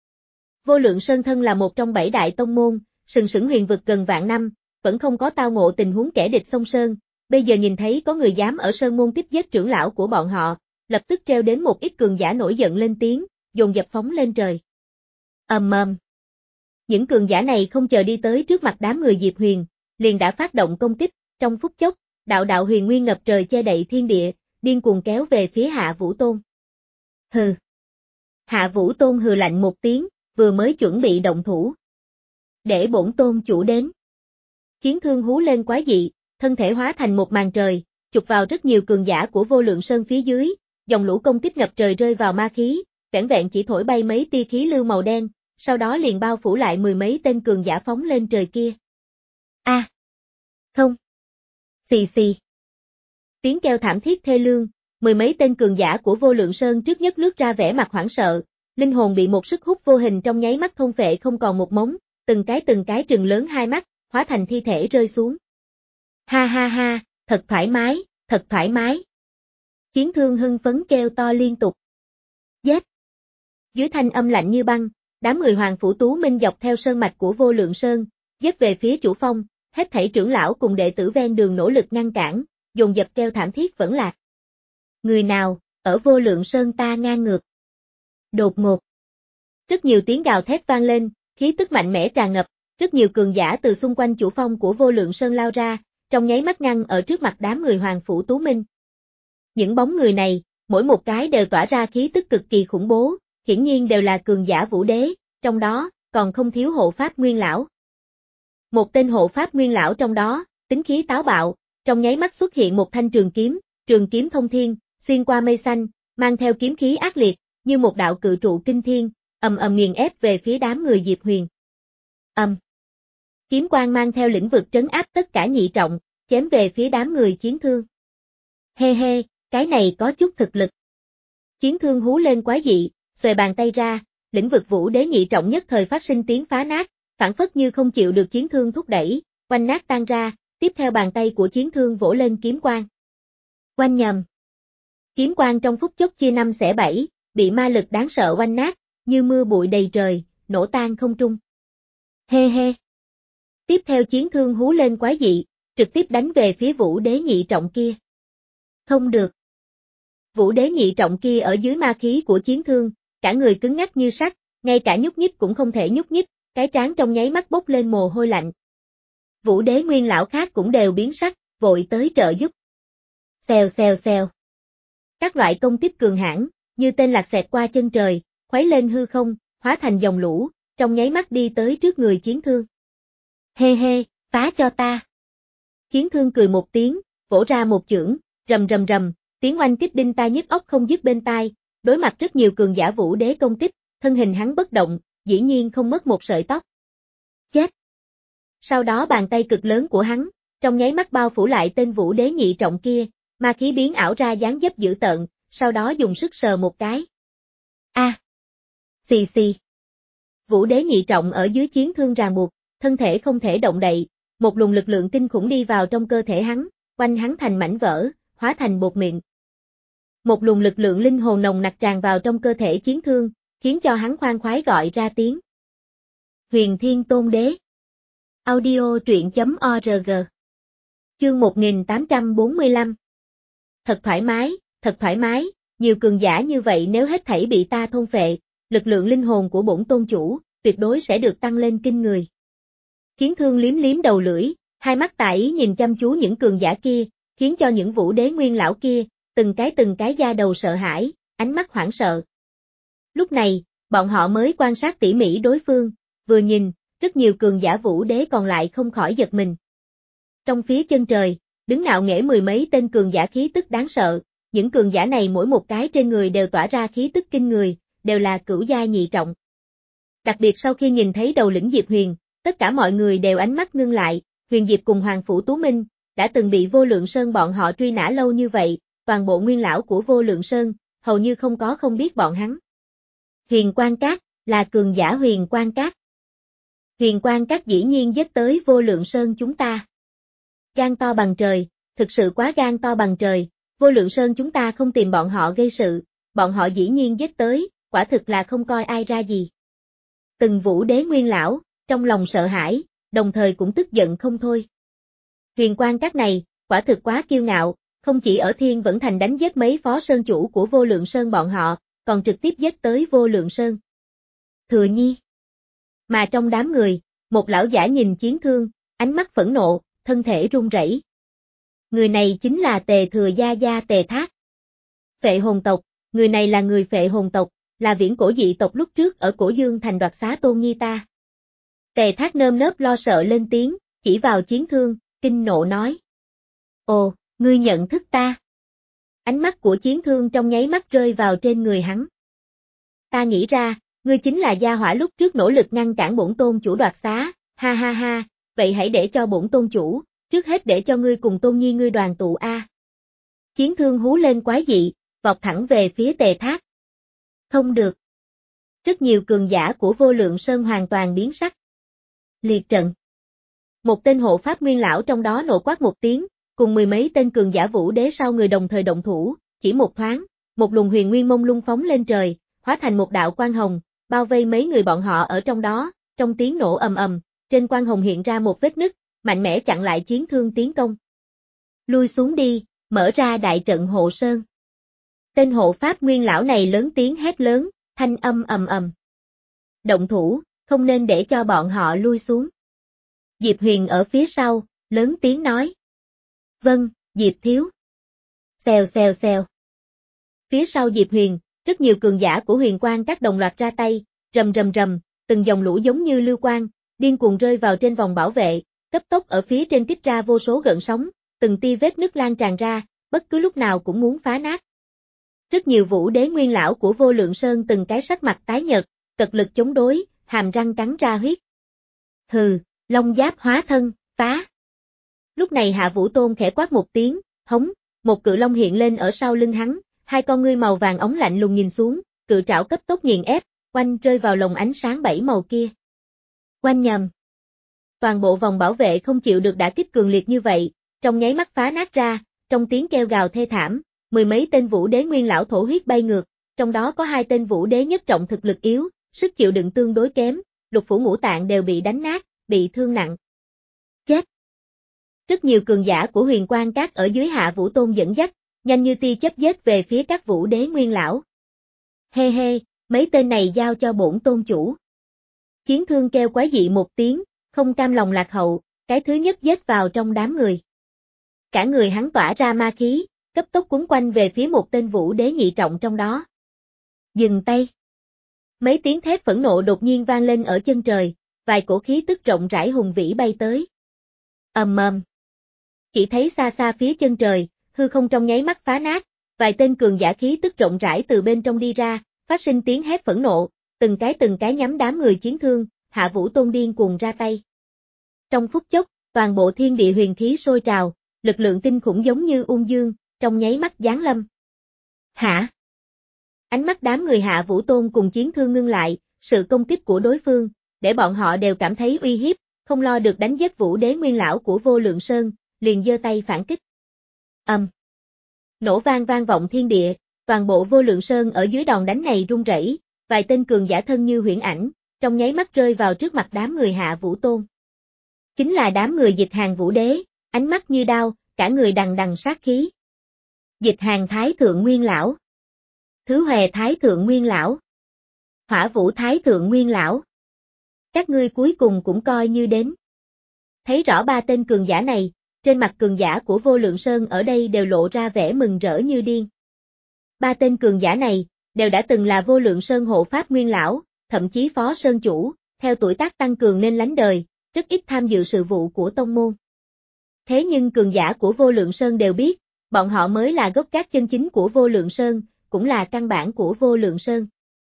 S1: Vô Lượng Sơn thân là một trong bảy đại tông môn, sừng sững huyền vực gần vạn năm, vẫn không có tao ngộ tình huống kẻ địch xông sơn, bây giờ nhìn thấy có người dám ở sơn môn tiếp giết trưởng lão của bọn họ, lập tức treo đến một ít cường giả nổi giận lên tiếng, dồn dập phóng lên trời. Ầm ầm. Những cường giả này không chờ đi tới trước mặt đám người Diệp Huyền, liền đã phát động công kích, trong phút chốc, đạo đạo huyền nguyên ngập trời che đậy thiên địa, điên cuồng kéo về phía Hạ Vũ Tôn. Hừ. Hạ Vũ Tôn hừ lạnh một tiếng, vừa mới chuẩn bị động thủ. Để bổn tôn chủ đến. Chiến thương hú lên quái dị, thân thể hóa thành một màn trời, chụp vào rất nhiều cường giả của Vô Lượng Sơn phía dưới, dòng lũ công kích ngập trời rơi vào ma khí, vẻn vẹn chỉ thổi bay mấy tia khí lưu màu đen, sau đó liền bao phủ lại mười mấy tên cường giả phóng lên trời kia. A, à, không. Xì xì. Tiếng kêu thảm thiết thê lương, mười mấy tên cường giả của Vô Lượng Sơn trước nhất lướt ra vẻ mặt hoảng sợ, linh hồn bị một sức hút vô hình trong nháy mắt thôn phệ không còn một mống, từng cái từng cái trừng lớn hai mắt, hóa thành thi thể rơi xuống. Ha ha ha, thật thoải mái, thật thoải mái. Chiến thương hưng phấn kêu to liên tục. Giết! Dưới thanh âm lạnh như băng, đám người Hoàng Phủ Tú Minh dọc theo sơn mạch của Vô Lượng Sơn, giết về phía chủ phong, hết thảy trưởng lão cùng đệ tử ven đường nỗ lực ngăn cản, dồn dập kêu thảm thiết vẫn lạc. Người nào, ở Vô Lượng Sơn ta ngang ngược. Đột ngột. Rất nhiều tiếng gào thét vang lên, khí tức mạnh mẽ tràn ngập, rất nhiều cường giả từ xung quanh chủ phong của Vô Lượng Sơn lao ra, trong nháy mắt ngăn ở trước mặt đám người Hoàng Phủ Tú Minh. Những bóng người này, mỗi một cái đều tỏa ra khí tức cực kỳ khủng bố, hiển nhiên đều là cường giả vũ đế, trong đó, còn không thiếu hộ pháp nguyên lão. Một tên hộ pháp nguyên lão trong đó, tính khí táo bạo, trong nháy mắt xuất hiện một thanh trường kiếm, trường kiếm thông thiên, xuyên qua mây xanh, mang theo kiếm khí ác liệt, như một đạo cự trụ kinh thiên, ầm ầm nghiền ép về phía đám người Diệp Huyền. Ầm. Kiếm quang mang theo lĩnh vực trấn áp tất cả nhị trọng, chém về phía đám người chiến thương. Hê hê, cái này có chút thực lực. Chiến thương hú lên quái dị, xòe bàn tay ra, lĩnh vực vũ đế nhị trọng nhất thời phát sinh tiếng phá nát, phản phất như không chịu được chiến thương thúc đẩy, oanh nát tan ra, tiếp theo bàn tay của chiến thương vỗ lên kiếm quang. Oanh nhầm. Kiếm quang trong phút chốc chia năm xẻ bảy, bị ma lực đáng sợ oanh nát, như mưa bụi đầy trời, nổ tan không trung. Hê hê. Tiếp theo chiến thương hú lên quái dị, trực tiếp đánh về phía vũ đế nhị trọng kia. Không được. Vũ đế nhị trọng kia ở dưới ma khí của chiến thương, cả người cứng ngắc như sắt, ngay cả nhúc nhích cũng không thể nhúc nhích, cái trán trong nháy mắt bốc lên mồ hôi lạnh. Vũ đế nguyên lão khác cũng đều biến sắc, vội tới trợ giúp. Xèo xèo xèo. Các loại công kích cường hãn, như tên lạc xẹt qua chân trời, khuấy lên hư không, hóa thành dòng lũ, trong nháy mắt đi tới trước người Chiến Thương. Hê hê, phá cho ta. Chiến Thương cười một tiếng, vỗ ra một chưởng, rầm rầm rầm, tiếng oanh kích đinh tai nhức óc không dứt bên tai, đối mặt rất nhiều cường giả vũ đế công kích, thân hình hắn bất động, dĩ nhiên không mất một sợi tóc. Chết. Sau đó bàn tay cực lớn của hắn, trong nháy mắt bao phủ lại tên vũ đế nhị trọng kia, ma khí biến ảo ra dáng dấp dữ tợn, sau đó dùng sức sờ một cái. A. À. Xì xì. Vũ đế nhị trọng ở dưới Chiến Thương ràng buộc, thân thể không thể động đậy, một luồng lực lượng kinh khủng đi vào trong cơ thể hắn, quanh hắn thành mảnh vỡ, hóa thành bột mịn. Một luồng lực lượng linh hồn nồng nặc tràn vào trong cơ thể Chiến Thương, khiến cho hắn khoan khoái gọi ra tiếng. Huyền Thiên Tôn Đế. Audio truyện chấm org. Chương một nghìn tám trăm bốn mươi lăm. Thật thoải mái, thật thoải mái, nhiều cường giả như vậy nếu hết thảy bị ta thôn phệ, lực lượng linh hồn của bổn tôn chủ, tuyệt đối sẽ được tăng lên kinh người. Chiến Thương liếm liếm đầu lưỡi, hai mắt tà ý nhìn chăm chú những cường giả kia, khiến cho những vũ đế nguyên lão kia, từng cái từng cái da đầu sợ hãi, ánh mắt hoảng sợ. Lúc này, bọn họ mới quan sát tỉ mỉ đối phương, vừa nhìn, rất nhiều cường giả vũ đế còn lại không khỏi giật mình. Trong phía chân trời, đứng ngạo nghễ mười mấy tên cường giả khí tức đáng sợ, những cường giả này mỗi một cái trên người đều tỏa ra khí tức kinh người, đều là cửu giai nhị trọng. Đặc biệt sau khi nhìn thấy đầu lĩnh Diệp Huyền, tất cả mọi người đều ánh mắt ngưng lại, Huyền Diệp cùng Hoàng Phủ Tú Minh, đã từng bị Vô Lượng Sơn bọn họ truy nã lâu như vậy, toàn bộ nguyên lão của Vô Lượng Sơn, hầu như không có không biết bọn hắn. Huyền Quan Các, là cường giả Huyền Quan Các. Huyền Quan Các dĩ nhiên dắt tới Vô Lượng Sơn chúng ta. Gan to bằng trời, thực sự quá gan to bằng trời, Vô Lượng Sơn chúng ta không tìm bọn họ gây sự, bọn họ dĩ nhiên dắt tới, quả thực là không coi ai ra gì. Từng vũ đế nguyên lão, trong lòng sợ hãi, đồng thời cũng tức giận không thôi. Huyền Quan Các này, quả thực quá kiêu ngạo, không chỉ ở Thiên Vẫn Thành đánh giết mấy phó sơn chủ của Vô Lượng Sơn bọn họ, còn trực tiếp giết tới Vô Lượng Sơn. Thừa Nhi. Mà trong đám người, một lão giả nhìn Chiến Thương, ánh mắt phẫn nộ, thân thể run rẩy. Người này chính là Tề Thừa Gia Gia Tề Thác. Phệ hồn tộc, người này là người phệ hồn tộc, là viễn cổ dị tộc lúc trước ở Cổ Dương Thành đoạt xá Tôn Nhi ta. Tề Thác nơm nớp lo sợ lên tiếng, chỉ vào Chiến Thương, kinh nộ nói. Ồ, ngươi nhận thức ta. Ánh mắt của Chiến Thương trong nháy mắt rơi vào trên người hắn. Ta nghĩ ra, ngươi chính là gia hỏa lúc trước nỗ lực ngăn cản bổn tôn chủ đoạt xá, ha ha ha, vậy hãy để cho bổn tôn chủ, trước hết để cho ngươi cùng Tôn Nhi ngươi đoàn tụ a. Chiến Thương hú lên quái dị, vọt thẳng về phía Tề Thác. Không được. Rất nhiều cường giả của Vô Lượng Sơn hoàn toàn biến sắc. Liệt trận. Một tên hộ pháp nguyên lão trong đó nộ quát một tiếng, cùng mười mấy tên cường giả vũ đế sau người đồng thời động thủ, chỉ một thoáng, một luồng huyền nguyên mông lung phóng lên trời, hóa thành một đạo quang hồng, bao vây mấy người bọn họ ở trong đó, trong tiếng nổ ầm ầm, trên quang hồng hiện ra một vết nứt, mạnh mẽ chặn lại Chiến Thương tiến công. Lui xuống đi, mở ra đại trận hộ sơn. Tên hộ pháp nguyên lão này lớn tiếng hét lớn, thanh âm ầm ầm. Động thủ, không nên để cho bọn họ lui xuống. Diệp Huyền ở phía sau, lớn tiếng nói. Vâng, Diệp thiếu. Xèo xèo xèo. Phía sau Diệp Huyền, rất nhiều cường giả của Huyền Quan Các đồng loạt ra tay, rầm rầm rầm, từng dòng lũ giống như lưu quang, điên cuồng rơi vào trên vòng bảo vệ, cấp tốc ở phía trên kích ra vô số gợn sóng, từng tia vết nứt lan tràn ra, bất cứ lúc nào cũng muốn phá nát. Rất nhiều vũ đế nguyên lão của Vô Lượng Sơn từng cái sắc mặt tái nhợt, cật lực chống đối, hàm răng cắn ra huyết. Hừ, long giáp hóa thân, phá. Lúc này Hạ Vũ Tôn khẽ quát một tiếng, hống, một cự long hiện lên ở sau lưng hắn, hai con ngươi màu vàng óng lạnh lùng nhìn xuống, cự trảo cấp tốc nghiền ép, quanh rơi vào lồng ánh sáng bảy màu kia. Quanh nhầm. Toàn bộ vòng bảo vệ không chịu được đả kích cường liệt như vậy, trong nháy mắt phá nát ra, trong tiếng kêu gào thê thảm, mười mấy tên vũ đế nguyên lão thổ huyết bay ngược, trong đó có hai tên vũ đế nhất trọng thực lực yếu, sức chịu đựng tương đối kém, lục phủ ngũ tạng đều bị đánh nát, bị thương nặng. Chết. Rất nhiều cường giả của Huyền Quan Các ở dưới Hạ Vũ Tôn dẫn dắt, nhanh như tia chớp giết về phía các vũ đế nguyên lão. Hê hê, mấy tên này giao cho bổn tôn chủ. Chiến Thương kêu quái dị một tiếng, không cam lòng lạc hậu, cái thứ nhất giết vào trong đám người. Cả người hắn tỏa ra ma khí, cấp tốc quấn quanh về phía một tên vũ đế nhị trọng trong đó. Dừng tay! Mấy tiếng thét phẫn nộ đột nhiên vang lên ở chân trời, vài cổ khí tức rộng rãi hùng vĩ bay tới. Ầm ầm! Chỉ thấy xa xa phía chân trời, hư không trong nháy mắt phá nát, vài tên cường giả khí tức rộng rãi từ bên trong đi ra, phát sinh tiếng hét phẫn nộ, từng cái từng cái nhắm đám người chiến thương, Hạ Vũ Tôn điên cuồng ra tay. Trong phút chốc, toàn bộ thiên địa huyền khí sôi trào, lực lượng kinh khủng giống như ung dương, trong nháy mắt giáng lâm. Hả? Ánh mắt đám người Hạ Vũ Tôn cùng chiến thương ngưng lại, sự công kích của đối phương, để bọn họ đều cảm thấy uy hiếp, không lo được đánh giết Vũ Đế Nguyên lão của Vô Lượng Sơn, liền giơ tay phản kích. Ầm. Um. Nổ vang vang vọng thiên địa, toàn bộ Vô Lượng Sơn ở dưới đòn đánh này rung rẩy, vài tên cường giả thân như huyễn ảnh, trong nháy mắt rơi vào trước mặt đám người Hạ Vũ Tôn. Chính là đám người Dịch Hàng Vũ Đế, ánh mắt như đao, cả người đằng đằng sát khí. Dịch Hàng Thái Thượng Nguyên lão, Thứ Hòe Thái Thượng Nguyên lão, Hỏa Vũ Thái Thượng Nguyên lão. Các ngươi cuối cùng cũng coi như đến. Thấy rõ ba tên cường giả này, trên mặt cường giả của Vô Lượng Sơn ở đây đều lộ ra vẻ mừng rỡ như điên. Ba tên cường giả này, đều đã từng là Vô Lượng Sơn hộ pháp nguyên lão, thậm chí phó sơn chủ, theo tuổi tác tăng cường nên lánh đời, rất ít tham dự sự vụ của tông môn. Thế nhưng cường giả của Vô Lượng Sơn đều biết, bọn họ mới là gốc gác chân chính của Vô Lượng Sơn, cũng là căn bản của Vô Lượng Sơn.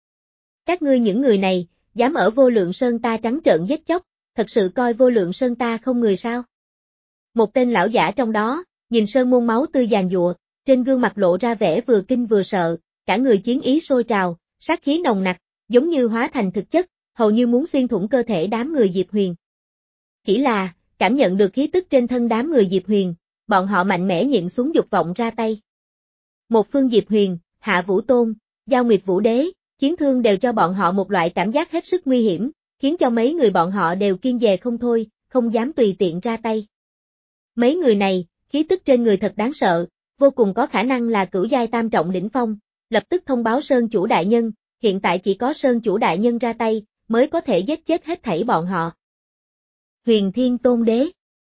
S1: Các ngươi những người này, dám ở Vô Lượng Sơn ta trắng trợn giết chóc, thật sự coi Vô Lượng Sơn ta không người sao? Một tên lão giả trong đó, nhìn sơn môn máu tươi giàn giụa, trên gương mặt lộ ra vẻ vừa kinh vừa sợ, cả người chiến ý sôi trào, sát khí nồng nặc, giống như hóa thành thực chất, hầu như muốn xuyên thủng cơ thể đám người Diệp Huyền. Chỉ là, cảm nhận được khí tức trên thân đám người Diệp Huyền, bọn họ mạnh mẽ nhịn xuống dục vọng ra tay. Một phương Diệp Huyền, Hạ Vũ Tôn, Giao Nguyệt Vũ Đế, chiến thương đều cho bọn họ một loại cảm giác hết sức nguy hiểm, khiến cho mấy người bọn họ đều kiêng dè không thôi, không dám tùy tiện ra tay. Mấy người này, khí tức trên người thật đáng sợ, vô cùng có khả năng là cửu giai tam trọng đỉnh phong, lập tức thông báo Sơn Chủ Đại Nhân, hiện tại chỉ có Sơn Chủ Đại Nhân ra tay, mới có thể giết chết hết thảy bọn họ. Huyền Thiên Tôn Đế.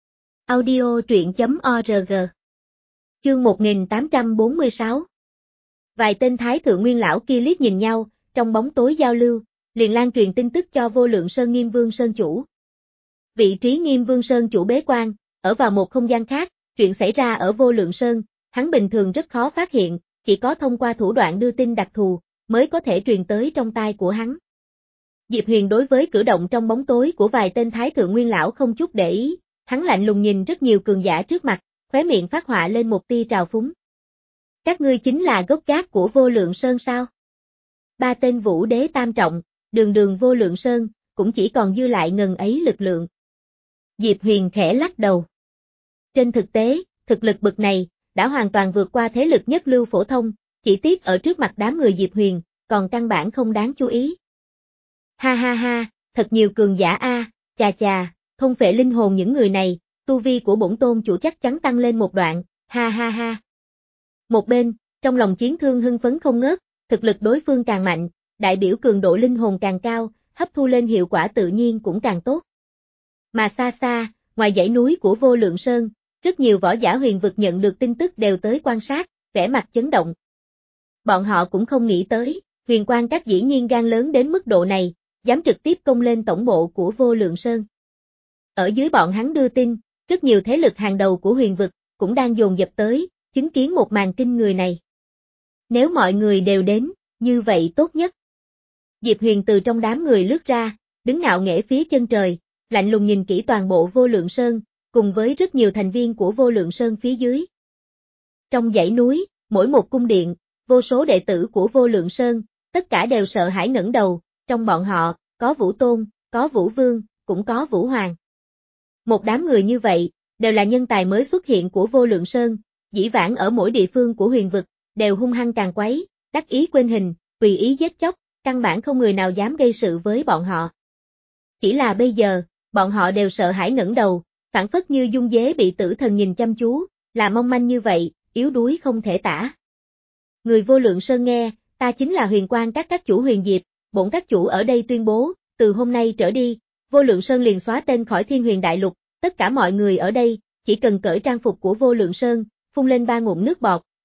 S1: Audio truyện chấm org. Chương một nghìn tám trăm bốn mươi sáu. Vài tên Thái Thượng Nguyên lão kia liếc nhìn nhau, trong bóng tối giao lưu, liền lan truyền tin tức cho Vô Lượng Sơn Nghiêm Vương Sơn Chủ. Vị trí Nghiêm Vương Sơn Chủ bế quan, ở vào một không gian khác, chuyện xảy ra ở Vô Lượng Sơn, hắn bình thường rất khó phát hiện, chỉ có thông qua thủ đoạn đưa tin đặc thù, mới có thể truyền tới trong tai của hắn. Diệp Huyền đối với cử động trong bóng tối của vài tên Thái Thượng Nguyên lão không chút để ý, hắn lạnh lùng nhìn rất nhiều cường giả trước mặt, khóe miệng phát họa lên một tia trào phúng. Các ngươi chính là gốc gác của Vô Lượng Sơn sao? Ba tên Vũ Đế tam trọng, đường đường Vô Lượng Sơn, cũng chỉ còn dư lại ngần ấy lực lượng. Diệp Huyền khẽ lắc đầu. Trên thực tế, thực lực bực này, đã hoàn toàn vượt qua thế lực nhất lưu phổ thông, chỉ tiếc ở trước mặt đám người Diệp Huyền, còn căn bản không đáng chú ý. Ha ha ha, thật nhiều cường giả a, chà chà, thôn phệ linh hồn những người này, tu vi của bổn tôn chủ chắc chắn tăng lên một đoạn, ha ha ha. Một bên, trong lòng chiến thương hưng phấn không ngớt, thực lực đối phương càng mạnh, đại biểu cường độ linh hồn càng cao, hấp thu lên hiệu quả tự nhiên cũng càng tốt. Mà xa xa, ngoài dãy núi của Vô Lượng Sơn, rất nhiều võ giả huyền vực nhận được tin tức đều tới quan sát, vẻ mặt chấn động. Bọn họ cũng không nghĩ tới, Huyền Quang Các dĩ nhiên gan lớn đến mức độ này, dám trực tiếp công lên tổng bộ của Vô Lượng Sơn. Ở dưới bọn hắn đưa tin, rất nhiều thế lực hàng đầu của huyền vực, cũng đang dồn dập tới, chứng kiến một màn kinh người này. Nếu mọi người đều đến, như vậy tốt nhất. Diệp Huyền từ trong đám người lướt ra, đứng ngạo nghễ phía chân trời, lạnh lùng nhìn kỹ toàn bộ Vô Lượng Sơn, cùng với rất nhiều thành viên của Vô Lượng Sơn phía dưới. Trong dãy núi, mỗi một cung điện, vô số đệ tử của Vô Lượng Sơn, tất cả đều sợ hãi ngẩng đầu, trong bọn họ, có Vũ Tôn, có Vũ Vương, cũng có Vũ Hoàng. Một đám người như vậy, đều là nhân tài mới xuất hiện của Vô Lượng Sơn, dĩ vãng ở mỗi địa phương của huyền vực, đều hung hăng càn quấy, đắc ý quên hình, tùy ý giết chóc, căn bản không người nào dám gây sự với bọn họ. Chỉ là bây giờ, bọn họ đều sợ hãi ngẩng đầu, phản phất như dung dế bị tử thần nhìn chăm chú, là mong manh như vậy, yếu đuối không thể tả. Người Vô Lượng Sơn nghe, ta chính là Huyền Quang Các các chủ Huyền Diệp, bổn các chủ ở đây tuyên bố, từ hôm nay trở đi, Vô Lượng Sơn liền xóa tên khỏi Thiên Huyền Đại Lục, tất cả mọi người ở đây, chỉ cần cởi trang phục của Vô Lượng Sơn, phun lên ba ngụm nước bọt,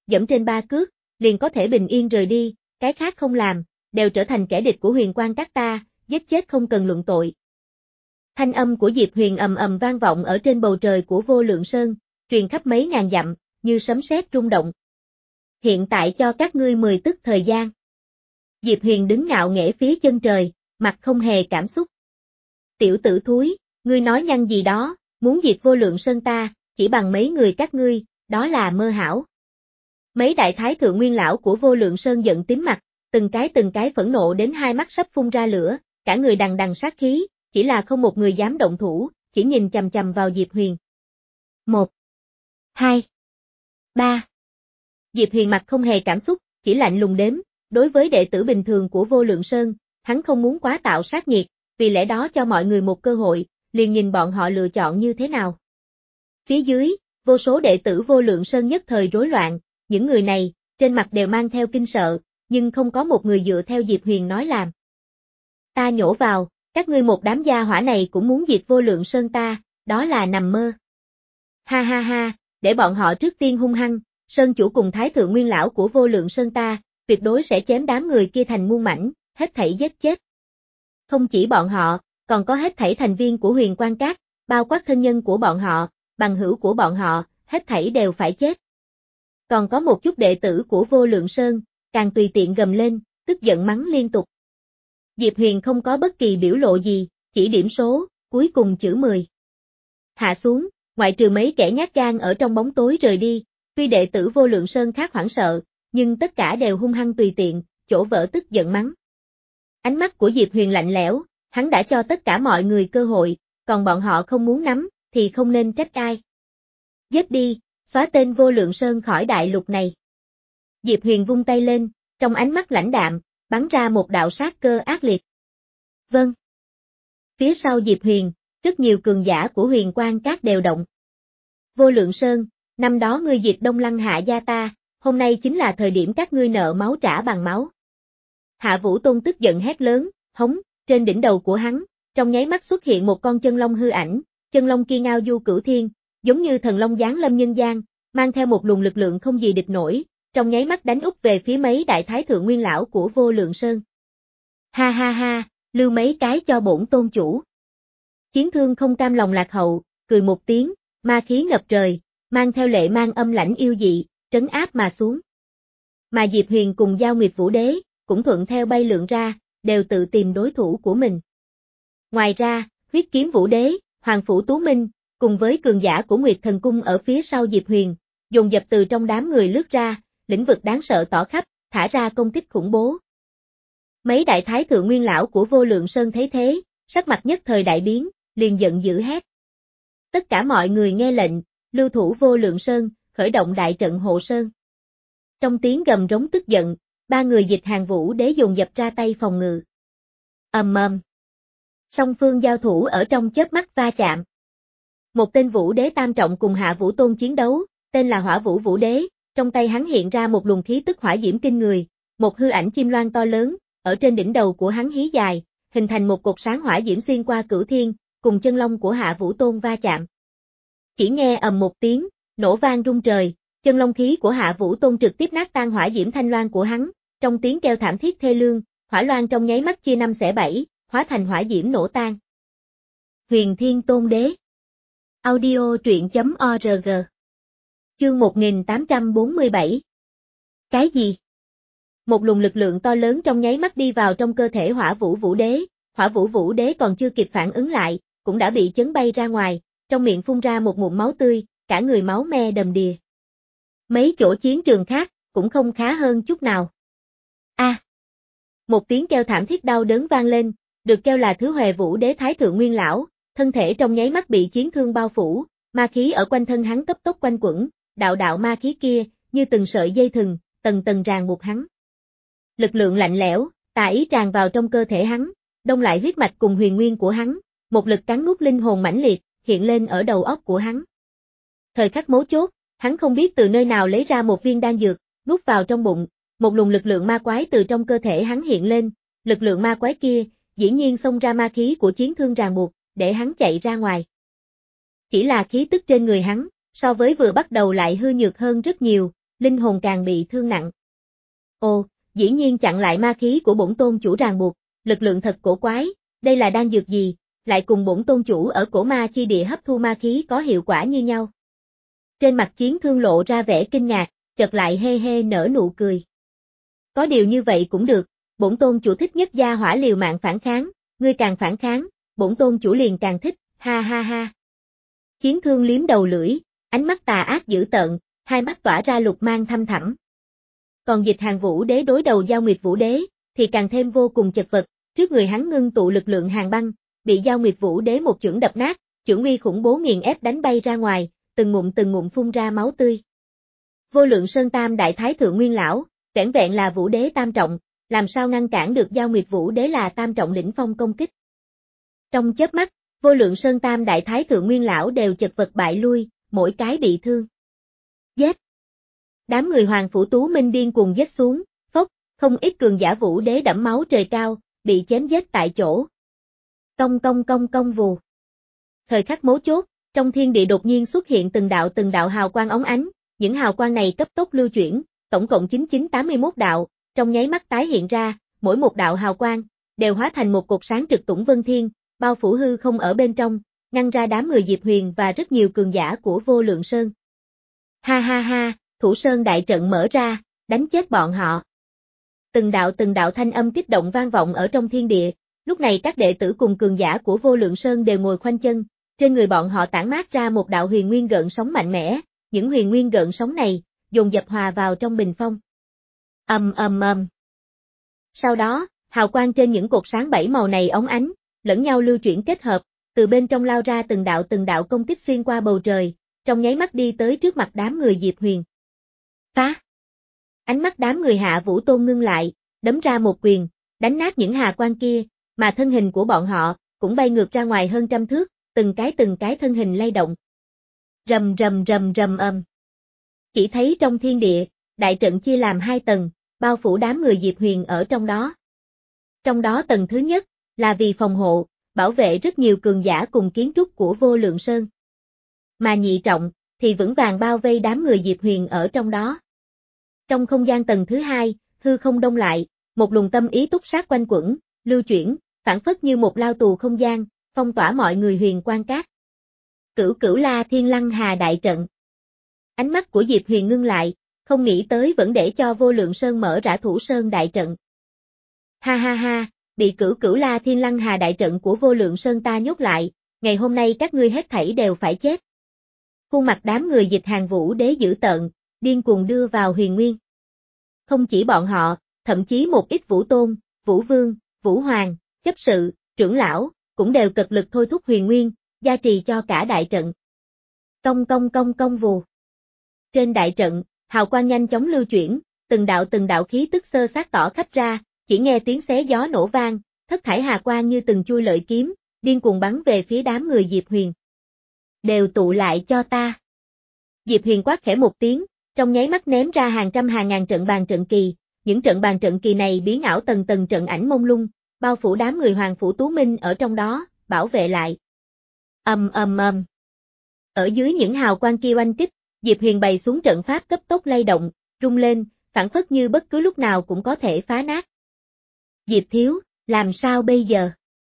S1: dẫm trên ba cước, liền có thể bình yên rời đi, cái khác không làm, đều trở thành kẻ địch của Huyền Quang Các ta, giết chết không cần luận tội. Thanh âm của Diệp Huyền ầm ầm vang vọng ở trên bầu trời của Vô Lượng Sơn, truyền khắp mấy ngàn dặm, như sấm sét rung động. Hiện tại cho các ngươi mười tức thời gian. Diệp Huyền đứng ngạo nghễ phía chân trời, mặt không hề cảm xúc. Tiểu tử thúi, ngươi nói nhăng gì đó, muốn diệt Vô Lượng Sơn ta, chỉ bằng mấy người các ngươi, đó là mơ hão. Mấy đại thái thượng nguyên lão của Vô Lượng Sơn giận tím mặt, từng cái từng cái phẫn nộ đến hai mắt sắp phun ra lửa, cả người đằng đằng sát khí, chỉ là không một người dám động thủ, chỉ nhìn chằm chằm vào Diệp Huyền. Một, hai, ba. Diệp Huyền mặt không hề cảm xúc, chỉ lạnh lùng đếm, đối với đệ tử bình thường của Vô Lượng Sơn, hắn không muốn quá tạo sát nghiệt, vì lẽ đó cho mọi người một cơ hội, liền nhìn bọn họ lựa chọn như thế nào. Phía dưới, vô số đệ tử Vô Lượng Sơn nhất thời rối loạn, những người này, trên mặt đều mang theo kinh sợ, nhưng không có một người dựa theo Diệp Huyền nói làm. Ta nhổ vào, các ngươi một đám gia hỏa này cũng muốn diệt Vô Lượng Sơn ta, đó là nằm mơ. Ha ha ha, để bọn họ trước tiên hung hăng, Sơn chủ cùng Thái thượng nguyên lão của Vô Lượng Sơn ta, tuyệt đối sẽ chém đám người kia thành muôn mảnh, hết thảy giết chết. Không chỉ bọn họ, còn có hết thảy thành viên của Huyền Quang Các, bao quát thân nhân của bọn họ, bằng hữu của bọn họ, hết thảy đều phải chết. Còn có một chút đệ tử của Vô Lượng Sơn, càng tùy tiện gầm lên, tức giận mắng liên tục. Diệp Huyền không có bất kỳ biểu lộ gì, chỉ điểm số, cuối cùng chữ mười. Hạ xuống, ngoại trừ mấy kẻ nhát gan ở trong bóng tối rời đi, tuy đệ tử Vô Lượng Sơn khác hoảng sợ, nhưng tất cả đều hung hăng tùy tiện, chỗ vỡ tức giận mắng. Ánh mắt của Diệp Huyền lạnh lẽo, hắn đã cho tất cả mọi người cơ hội, còn bọn họ không muốn nắm, thì không nên trách ai. Giết đi, xóa tên Vô Lượng Sơn khỏi đại lục này. Diệp Huyền vung tay lên, trong ánh mắt lãnh đạm, bắn ra một đạo sát cơ ác liệt. Vâng. Phía sau Diệp Huyền, rất nhiều cường giả của Huyền Quang Các đều động. Vô Lượng Sơn, năm đó ngươi diệt Đông Lăng Hạ gia ta, hôm nay chính là thời điểm các ngươi nợ máu trả bằng máu. Hạ Vũ Tôn tức giận hét lớn, hống, trên đỉnh đầu của hắn, trong nháy mắt xuất hiện một con chân long hư ảnh, chân long kia ngao du cửu thiên, giống như thần long giáng lâm nhân gian, mang theo một luồng lực lượng không gì địch nổi, trong nháy mắt đánh úp về phía mấy đại thái thượng nguyên lão của Vô Lượng Sơn. Ha ha ha, lưu mấy cái cho bổn tôn chủ. Chiến Thương không cam lòng lạc hậu, cười một tiếng, ma khí ngập trời, mang theo lệ mang âm lãnh yêu dị, trấn áp mà xuống. Mà Diệp Huyền cùng Giao Nguyệt Vũ Đế, cũng thuận theo bay lượn ra, đều tự tìm đối thủ của mình. Ngoài ra, Huyết Kiếm Vũ Đế, Hoàng Phủ Tú Minh, cùng với cường giả của Nguyệt Thần Cung ở phía sau Diệp Huyền, dồn dập từ trong đám người lướt ra, lĩnh vực đáng sợ tỏ khắp, thả ra công kích khủng bố. Mấy đại thái thượng nguyên lão của Vô Lượng Sơn thấy thế, sắc mặt nhất thời đại biến, liền giận dữ hét. Tất cả mọi người nghe lệnh, lưu thủ Vô Lượng Sơn, khởi động đại trận hộ sơn. Trong tiếng gầm rống tức giận, ba người Dịch Hàng Vũ Đế dồn dập ra tay phòng ngự. Ầm ầm. Song phương giao thủ ở trong chớp mắt va chạm. Một tên Vũ Đế tam trọng cùng Hạ Vũ Tôn chiến đấu, tên là Hỏa Vũ Vũ Đế, trong tay hắn hiện ra một luồng khí tức hỏa diễm kinh người, một hư ảnh chim loan to lớn, ở trên đỉnh đầu của hắn hí dài, hình thành một cột sáng hỏa diễm xuyên qua cửu thiên, cùng chân long của Hạ Vũ Tôn va chạm. Chỉ nghe ầm một tiếng, nổ vang rung trời, chân long khí của Hạ Vũ Tôn trực tiếp nát tan hỏa diễm thanh loan của hắn, trong tiếng kêu thảm thiết thê lương, hỏa loan trong nháy mắt chia năm xẻ bảy, hóa thành hỏa diễm nổ tan. Huyền Thiên Tôn Đế. Audio truyện chấm org. Chương một nghìn tám trăm bốn mươi bảy. Cái gì? Một luồng lực lượng to lớn trong nháy mắt đi vào trong cơ thể Hỏa Vũ Vũ Đế, Hỏa Vũ Vũ Đế còn chưa kịp phản ứng lại, cũng đã bị chấn bay ra ngoài, trong miệng phun ra một ngụm máu tươi, cả người máu me đầm đìa. Mấy chỗ chiến trường khác, cũng không khá hơn chút nào. A! À, một tiếng kêu thảm thiết đau đớn vang lên, được kêu là Thứ Huệ Vũ Đế Thái thượng nguyên lão, thân thể trong nháy mắt bị chiến thương bao phủ, ma khí ở quanh thân hắn cấp tốc quanh quẩn, đạo đạo ma khí kia, như từng sợi dây thừng, tầng tầng ràng buộc hắn. Lực lượng lạnh lẽo, tà ý tràn vào trong cơ thể hắn, đông lại huyết mạch cùng huyền nguyên của hắn, một lực cắn nuốt linh hồn mãnh liệt, hiện lên ở đầu óc của hắn. Thời khắc mấu chốt, hắn không biết từ nơi nào lấy ra một viên đan dược, nuốt vào trong bụng, một luồng lực lượng ma quái từ trong cơ thể hắn hiện lên, lực lượng ma quái kia, dĩ nhiên xông ra ma khí của chiến thương ràng buộc, để hắn chạy ra ngoài. Chỉ là khí tức trên người hắn, so với vừa bắt đầu lại hư nhược hơn rất nhiều, linh hồn càng bị thương nặng. Ồ, dĩ nhiên chặn lại ma khí của bổn tôn chủ ràng buộc, lực lượng thật cổ quái, đây là đan dược gì, lại cùng bổn tôn chủ ở cổ ma chi địa hấp thu ma khí có hiệu quả như nhau. Trên mặt Chiến Thương lộ ra vẻ kinh ngạc, chợt lại hê hê nở nụ cười. Có điều như vậy cũng được, bổn tôn chủ thích nhất gia hỏa liều mạng phản kháng, ngươi càng phản kháng, bổn tôn chủ liền càng thích, ha ha ha. Chiến Thương liếm đầu lưỡi, ánh mắt tà ác dữ tợn, hai mắt tỏa ra lục mang thâm thẳm. Còn Dịch Hàng Vũ Đế đối đầu Giao Nguyệt Vũ Đế, thì càng thêm vô cùng chật vật, trước người hắn ngưng tụ lực lượng hàng băng, bị Giao Nguyệt Vũ Đế một chưởng đập nát, chưởng uy khủng bố nghiền ép đánh bay ra ngoài, từng ngụm từng ngụm phun ra máu tươi. Vô Lượng Sơn Tam Đại Thái Thượng Nguyên Lão, vẻn vẹn là Vũ Đế tam trọng, làm sao ngăn cản được Giao Nguyệt Vũ Đế là tam trọng đỉnh phong công kích. Trong chớp mắt, Vô Lượng Sơn Tam Đại Thái Thượng Nguyên Lão đều chật vật bại lui, mỗi cái bị thương. Giết! Đám người Hoàng Phủ Tú Minh điên cuồng giết xuống, phốc, không ít cường giả Vũ Đế đẫm máu trời cao, bị chém giết tại chỗ. Cong cong cong cong vù. Thời khắc mấu chốt, trong thiên địa đột nhiên xuất hiện từng đạo từng đạo hào quang óng ánh, những hào quang này cấp tốc lưu chuyển, tổng cộng chín chín tám mươi mốt đạo, trong nháy mắt tái hiện ra, mỗi một đạo hào quang đều hóa thành một cột sáng trực tủng vân thiên, bao phủ hư không ở bên trong, ngăn ra đám người Diệp Huyền và rất nhiều cường giả của Vô Lượng Sơn. Ha ha ha, Thủ Sơn đại trận mở ra, đánh chết bọn họ. Từng đạo từng đạo thanh âm kích động vang vọng ở trong thiên địa, lúc này các đệ tử cùng cường giả của Vô Lượng Sơn đều ngồi khoanh chân, trên người bọn họ tản mát ra một đạo huyền nguyên gợn sóng mạnh mẽ, những huyền nguyên gợn sóng này dồn dập hòa vào trong bình phong. Ầm ầm ầm. Sau đó, hào quang trên những cột sáng bảy màu này óng ánh, lẫn nhau lưu chuyển kết hợp, từ bên trong lao ra từng đạo từng đạo công kích xuyên qua bầu trời, trong nháy mắt đi tới trước mặt đám người Diệp Huyền. Phá! Ánh mắt đám người Hạ Vũ Tôn ngưng lại, đấm ra một quyền, đánh nát những hà quang kia, mà thân hình của bọn họ cũng bay ngược ra ngoài hơn trăm thước, từng cái từng cái thân hình lay động. Rầm rầm rầm rầm ầm. Chỉ thấy trong thiên địa, đại trận chia làm hai tầng, bao phủ đám người Diệp Huyền ở trong đó. Trong đó tầng thứ nhất là vì phòng hộ, bảo vệ rất nhiều cường giả cùng kiến trúc của Vô Lượng Sơn. Mà nhị trọng thì vững vàng bao vây đám người Diệp Huyền ở trong đó. Trong không gian tầng thứ hai, hư không đông lại, một luồng tâm ý túc sát quanh quẩn, lưu chuyển, phản phất như một lao tù không gian, phong tỏa mọi người Huyền Quan Các. Cửu Cửu La Thiên Lăng Hà đại trận. Ánh mắt của Diệp Huyền ngưng lại, không nghĩ tới vẫn để cho Vô Lượng Sơn mở ra Thủ Sơn đại trận. Ha ha ha, bị Cửu Cửu La Thiên Lăng Hà đại trận của Vô Lượng Sơn ta nhốt lại, ngày hôm nay các ngươi hết thảy đều phải chết. Khuôn mặt đám người Dịch Hàng Vũ Đế dữ tợn, điên cuồng đưa vào huyền nguyên. Không chỉ bọn họ, thậm chí một ít Vũ Tôn, Vũ Vương, Vũ Hoàng, chấp sự, trưởng lão, cũng đều cực lực thôi thúc huyền nguyên, gia trì cho cả đại trận. Công công công công vù. Trên đại trận, hào quang nhanh chóng lưu chuyển, từng đạo từng đạo khí tức sơ sát tỏ khắp ra, chỉ nghe tiếng xé gió nổ vang, thất thải hà quang như từng chui lợi kiếm, điên cuồng bắn về phía đám người Diệp Huyền. Đều tụ lại cho ta. Diệp Huyền quát khẽ một tiếng, trong nháy mắt ném ra hàng trăm hàng ngàn trận bàn trận kỳ, những trận bàn trận kỳ này biến ảo tầng tầng trận ảnh mông lung, bao phủ đám người Hoàng Phủ Tú Minh ở trong đó, bảo vệ lại. Ầm ầm ầm. Ở dưới những hào quang kia oanh kích, Diệp Huyền bày xuống trận pháp cấp tốc lay động, rung lên, phản phất như bất cứ lúc nào cũng có thể phá nát. Diệp thiếu, làm sao bây giờ?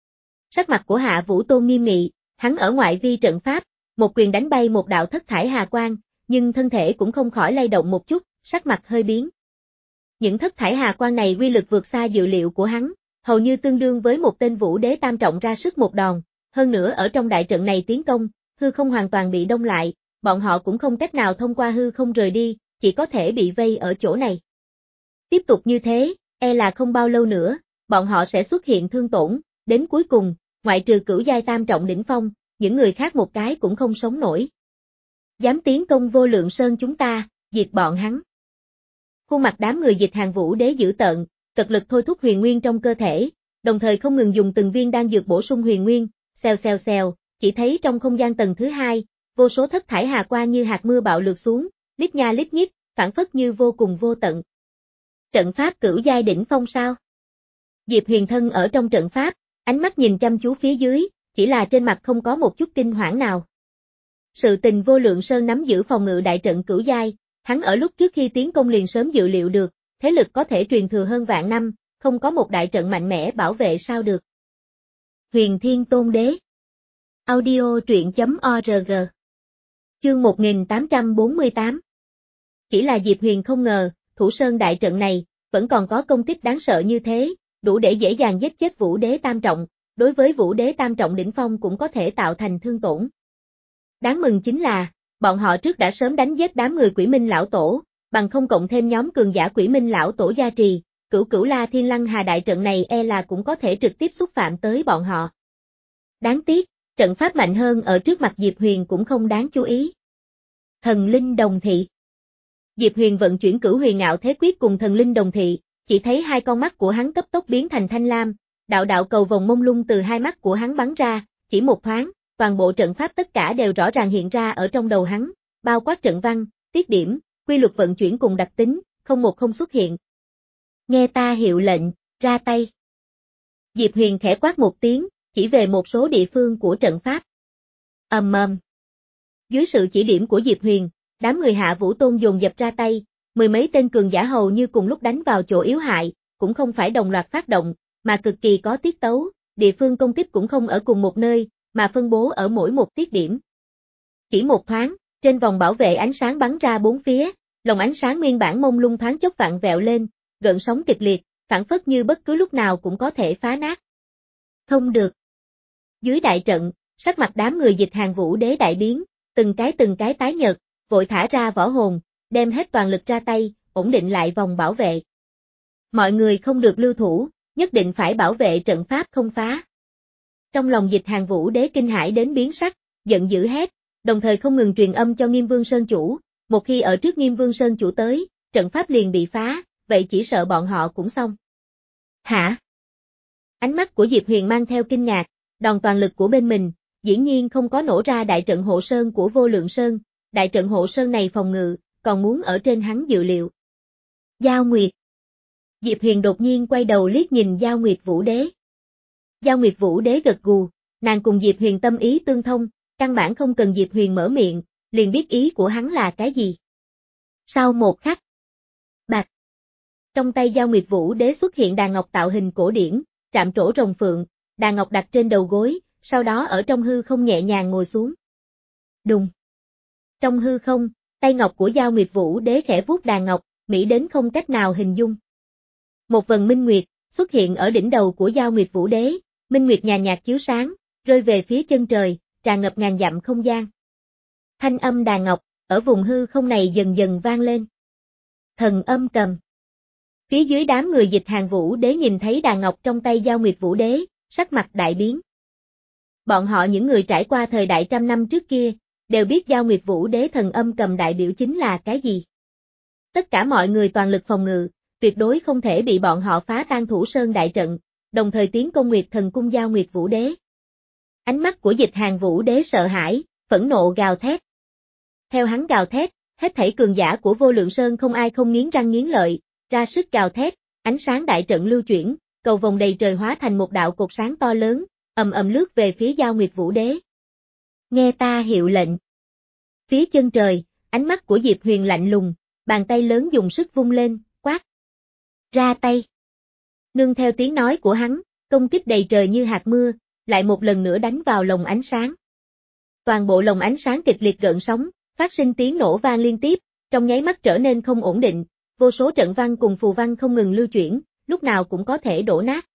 S1: Sắc mặt của Hạ Vũ Tôn nghiêm nghị, hắn ở ngoại vi trận pháp, một quyền đánh bay một đạo thất thải hà quang, nhưng thân thể cũng không khỏi lay động một chút, sắc mặt hơi biến. Những thất thải hà quang này uy lực vượt xa dự liệu của hắn, hầu như tương đương với một tên Vũ Đế tam trọng ra sức một đòn, hơn nữa ở trong đại trận này tiến công, hư không hoàn toàn bị đông lại, bọn họ cũng không cách nào thông qua hư không rời đi, chỉ có thể bị vây ở chỗ này. Tiếp tục như thế, e là không bao lâu nữa, bọn họ sẽ xuất hiện thương tổn, đến cuối cùng, ngoại trừ cửu giai tam trọng đỉnh phong, những người khác một cái cũng không sống nổi. Dám tiến công Vô Lượng Sơn chúng ta, diệt bọn hắn. Khuôn mặt đám người Dịch Hàng Vũ Đế dữ tợn, cực lực thôi thúc huyền nguyên trong cơ thể, đồng thời không ngừng dùng từng viên đan dược bổ sung huyền nguyên, xèo xèo xèo, chỉ thấy trong không gian tầng thứ hai, vô số thất thải hà quang như hạt mưa bạo lược xuống, lít nha lít nhít, phản phất như vô cùng vô tận. Trận pháp cửu giai đỉnh phong sao? Diệp Huyền thân ở trong trận pháp, ánh mắt nhìn chăm chú phía dưới, chỉ là trên mặt không có một chút kinh hoảng nào. Sự tình Vô Lượng Sơn nắm giữ phòng ngự đại trận cửu giai, Hắn ở lúc trước khi tiến công liền sớm dự liệu được, thế lực có thể truyền thừa hơn vạn năm, không có một đại trận mạnh mẽ bảo vệ sao được. Huyền Thiên Tôn Đế. Audio truyện.org. Chương một nghìn tám trăm bốn mươi tám. Chỉ là Diệp Huyền không ngờ, Thủ Sơn đại trận này, vẫn còn có công kích đáng sợ như thế, đủ để dễ dàng giết chết Vũ Đế Tam Trọng, đối với Vũ Đế Tam Trọng đỉnh phong cũng có thể tạo thành thương tổn. Đáng mừng chính là, bọn họ trước đã sớm đánh giết đám người Quỷ Minh Lão Tổ, bằng không cộng thêm nhóm cường giả Quỷ Minh Lão Tổ gia trì, Cửu Cửu La Thiên Lăng Hà đại trận này e là cũng có thể trực tiếp xúc phạm tới bọn họ. Đáng tiếc, trận pháp mạnh hơn ở trước mặt Diệp Huyền cũng không đáng chú ý. Thần linh đồng thị. Diệp Huyền vận chuyển Cửu Huyền Ngạo Thế Quyết cùng thần linh đồng thị, chỉ thấy hai con mắt của hắn cấp tốc biến thành thanh lam, đạo đạo cầu vồng mông lung từ hai mắt của hắn bắn ra, chỉ một thoáng, toàn bộ trận pháp tất cả đều rõ ràng hiện ra ở trong đầu hắn, bao quát trận văn, tiết điểm, quy luật vận chuyển cùng đặc tính, không một không xuất hiện. Nghe ta hiệu lệnh, ra tay. Diệp Huyền khẽ quát một tiếng, chỉ về một số địa phương của trận pháp. Ầm ầm. Dưới sự chỉ điểm của Diệp Huyền, đám người Hạ Vũ Tôn dồn dập ra tay, mười mấy tên cường giả hầu như cùng lúc đánh vào chỗ yếu hại, cũng không phải đồng loạt phát động, mà cực kỳ có tiết tấu, địa phương công kích cũng không ở cùng một nơi, mà phân bố ở mỗi một tiết điểm. Chỉ một thoáng, trên vòng bảo vệ ánh sáng bắn ra bốn phía, lồng ánh sáng nguyên bản mông lung thoáng chốc vặn vẹo lên, gợn sóng kịch liệt, phản phất như bất cứ lúc nào cũng có thể phá nát. Không được. Dưới đại trận, sắc mặt đám người Dịch Hàng Vũ Đế đại biến, từng cái từng cái tái nhợt, vội thả ra võ hồn, đem hết toàn lực ra tay, ổn định lại vòng bảo vệ. Mọi người không được lưu thủ, nhất định phải bảo vệ trận pháp không phá. Trong lòng Dịch Hàng Vũ Đế kinh hãi đến biến sắc, giận dữ hét, đồng thời không ngừng truyền âm cho Nghiêm Vương Sơn Chủ, một khi ở trước Nghiêm Vương Sơn Chủ tới, trận pháp liền bị phá, vậy chỉ sợ bọn họ cũng xong. Hả? Ánh mắt của Diệp Huyền mang theo kinh ngạc, đòn toàn lực của bên mình, dĩ nhiên không có nổ ra đại trận hộ sơn của Vô Lượng Sơn, đại trận hộ sơn này phòng ngự, còn muốn ở trên hắn dự liệu. Giao Nguyệt. Diệp Huyền đột nhiên quay đầu liếc nhìn Giao Nguyệt Vũ Đế. Giao Nguyệt Vũ Đế gật gù, nàng cùng Diệp Huyền tâm ý tương thông, căn bản không cần Diệp Huyền mở miệng, liền biết ý của hắn là cái gì. Sau một khắc, bạc. Trong tay Giao Nguyệt Vũ Đế xuất hiện đàn ngọc tạo hình cổ điển, trạm trổ rồng phượng, đàn ngọc đặt trên đầu gối, sau đó ở trong hư không nhẹ nhàng ngồi xuống. Đùng. Trong hư không, tay ngọc của Giao Nguyệt Vũ Đế khẽ vuốt đàn ngọc, mỹ đến không cách nào hình dung. Một vần minh nguyệt xuất hiện ở đỉnh đầu của Giao Nguyệt Vũ Đế, minh nguyệt nhàn nhạt chiếu sáng, rơi về phía chân trời, tràn ngập ngàn dặm không gian. Thanh âm đàn ngọc ở vùng hư không này dần dần vang lên. Thần âm cầm. Phía dưới đám người Dịch Hàng Vũ Đế nhìn thấy đàn ngọc trong tay Giao Nguyệt Vũ Đế, sắc mặt đại biến. Bọn họ những người trải qua thời đại trăm năm trước kia, đều biết Giao Nguyệt Vũ Đế thần âm cầm đại biểu chính là cái gì. Tất cả mọi người toàn lực phòng ngự, tuyệt đối không thể bị bọn họ phá tan Thủ Sơn đại trận, đồng thời tiến công Nguyệt Thần cung Giao Nguyệt Vũ Đế. Ánh mắt của Dịch Hàng Vũ Đế sợ hãi, phẫn nộ gào thét. Theo hắn gào thét, hết thảy cường giả của Vô Lượng Sơn không ai không nghiến răng nghiến lợi, ra sức gào thét, ánh sáng đại trận lưu chuyển, cầu vồng đầy trời hóa thành một đạo cột sáng to lớn, ầm ầm lướt về phía Giao Nguyệt Vũ Đế. Nghe ta hiệu lệnh. Phía chân trời, ánh mắt của Diệp Huyền lạnh lùng, bàn tay lớn dùng sức vung lên, quát. Ra tay. Nương theo tiếng nói của hắn, công kích đầy trời như hạt mưa, lại một lần nữa đánh vào lồng ánh sáng. Toàn bộ lồng ánh sáng kịch liệt gợn sóng, phát sinh tiếng nổ vang liên tiếp, trong nháy mắt trở nên không ổn định, vô số trận văn cùng phù văn không ngừng lưu chuyển, lúc nào cũng có thể đổ nát.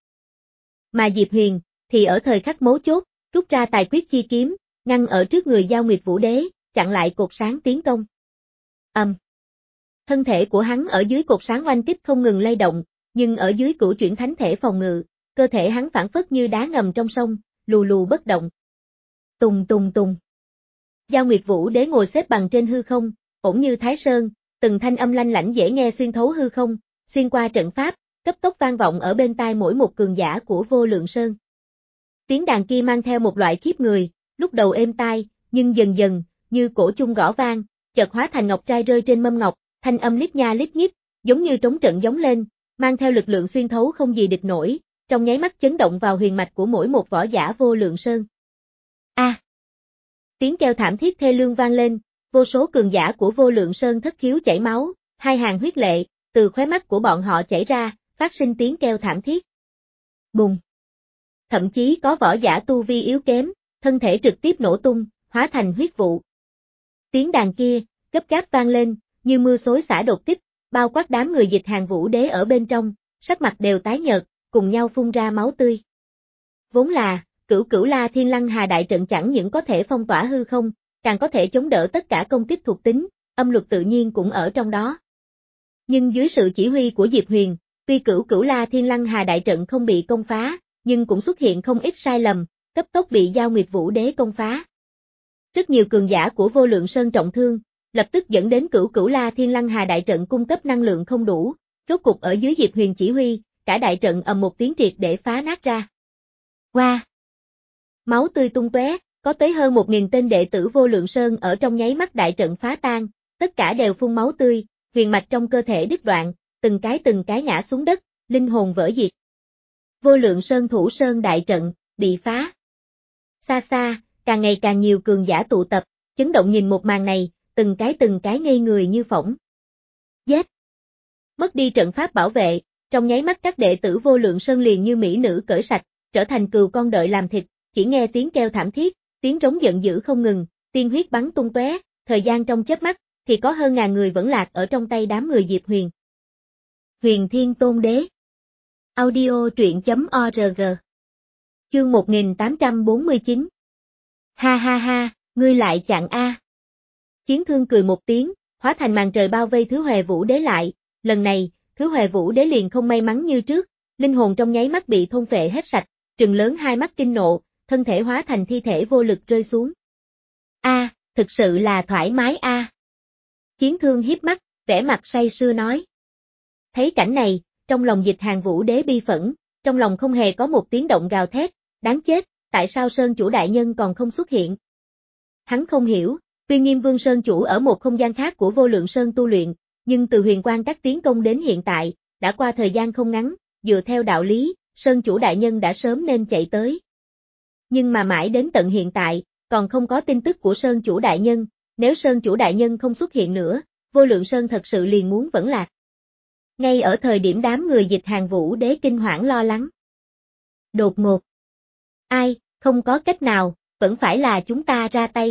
S1: Mà Diệp Huyền, thì ở thời khắc mấu chốt, rút ra tài quyết chi kiếm, ngăn ở trước người Giao Nguyệt Vũ Đế, chặn lại cột sáng tiến công. Ầm. Um. Thân thể của hắn ở dưới cột sáng oanh kích không ngừng lay động, nhưng ở dưới cửu chuyển thánh thể phòng ngự, cơ thể hắn phản phất như đá ngầm trong sông, lù lù bất động. Tùng tùng tùng. Giao Nguyệt Vũ Đế ngồi xếp bằng trên hư không, ổn như Thái Sơn, từng thanh âm lanh lảnh dễ nghe xuyên thấu hư không, xuyên qua trận pháp, cấp tốc vang vọng ở bên tai mỗi một cường giả của Vô Lượng Sơn. Tiếng đàn kia mang theo một loại khiếp người, lúc đầu êm tai, nhưng dần dần, như cổ chung gõ vang, chợt hóa thành ngọc trai rơi trên mâm ngọc, thanh âm lít nha lít nhít, giống như trống trận giống lên, mang theo lực lượng xuyên thấu không gì địch nổi, trong nháy mắt chấn động vào huyền mạch của mỗi một võ giả Vô Lượng Sơn. A! À. Tiếng kêu thảm thiết thê lương vang lên, Vô số cường giả của Vô Lượng Sơn thất khiếu chảy máu, hai hàng huyết lệ, từ khóe mắt của bọn họ chảy ra, phát sinh tiếng kêu thảm thiết. Bùng! Thậm chí có võ giả tu vi yếu kém, thân thể trực tiếp nổ tung, hóa thành huyết vụ. Tiếng đàn kia, gấp gáp vang lên, như mưa xối xả đột kích, bao quát đám người Dịch Hàng Vũ Đế ở bên trong, sắc mặt đều tái nhợt, cùng nhau phun ra máu tươi. Vốn là, Cửu Cửu La Thiên Lăng Hà đại trận chẳng những có thể phong tỏa hư không, càng có thể chống đỡ tất cả công kích thuộc tính, âm luật tự nhiên cũng ở trong đó. Nhưng dưới sự chỉ huy của Diệp Huyền, tuy Cửu Cửu La Thiên Lăng Hà đại trận không bị công phá, nhưng cũng xuất hiện không ít sai lầm, cấp tốc bị Giao Nguyệt Vũ Đế công phá. Rất nhiều cường giả của Vô Lượng Sơn trọng thương, lập tức dẫn đến Cửu Cửu La Thiên Lăng Hà đại trận cung cấp năng lượng không đủ, rốt cục ở dưới Diệp Huyền chỉ huy, cả đại trận ầm một tiếng triệt để phá nát ra. Qua! Máu tươi tung tóe, có tới hơn một nghìn tên đệ tử Vô Lượng Sơn ở trong nháy mắt đại trận phá tan, tất cả đều phun máu tươi, huyền mạch trong cơ thể đứt đoạn, từng cái từng cái ngã xuống đất, linh hồn vỡ diệt. Vô Lượng Sơn thủ sơn đại trận, bị phá. Xa xa, càng ngày càng nhiều cường giả tụ tập, chấn động nhìn một màn này, từng cái từng cái ngây người như phỏng. Giết! Mất đi trận pháp bảo vệ, trong nháy mắt các đệ tử Vô Lượng Sơn liền như mỹ nữ cởi sạch, trở thành cừu con đợi làm thịt, chỉ nghe tiếng kêu thảm thiết, tiếng rống giận dữ không ngừng, tiên huyết bắn tung tóe, thời gian trong chớp mắt, thì có hơn ngàn người vẫn lạc ở trong tay đám người Diệp Huyền. Huyền Thiên Tôn Đế. Audio truyện chấm org. Chương một nghìn tám trăm bốn mươi chín. Ha ha ha, ngươi lại chặn a. Chiến Thương cười một tiếng, hóa thành màn trời bao vây Thứ Hòe Vũ Đế lại, lần này, Thứ Hòe Vũ Đế liền không may mắn như trước, linh hồn trong nháy mắt bị thôn phệ hết sạch, trừng lớn hai mắt kinh nộ, thân thể hóa thành thi thể vô lực rơi xuống. A, thực sự là thoải mái a. Chiến Thương hiếp mắt, vẻ mặt say sưa nói. Thấy cảnh này, trong lòng Dịch Hàng Vũ Đế bi phẫn, trong lòng không hề có một tiếng động gào thét, đáng chết, tại sao Sơn Chủ đại nhân còn không xuất hiện? Hắn không hiểu, tuy Nghiêm Vương Sơn Chủ ở một không gian khác của Vô Lượng Sơn tu luyện, nhưng từ huyền quang các tiến công đến hiện tại, đã qua thời gian không ngắn, dựa theo đạo lý, Sơn Chủ đại nhân đã sớm nên chạy tới. Nhưng mà mãi đến tận hiện tại, còn không có tin tức của Sơn Chủ đại nhân, nếu Sơn Chủ đại nhân không xuất hiện nữa, Vô Lượng Sơn thật sự liền muốn vẫn lạc. Ngay ở thời điểm đám người Dịch Hàng Vũ Đế kinh hoảng lo lắng. Đột ngột. Ai, không có cách nào, vẫn phải là chúng ta ra tay.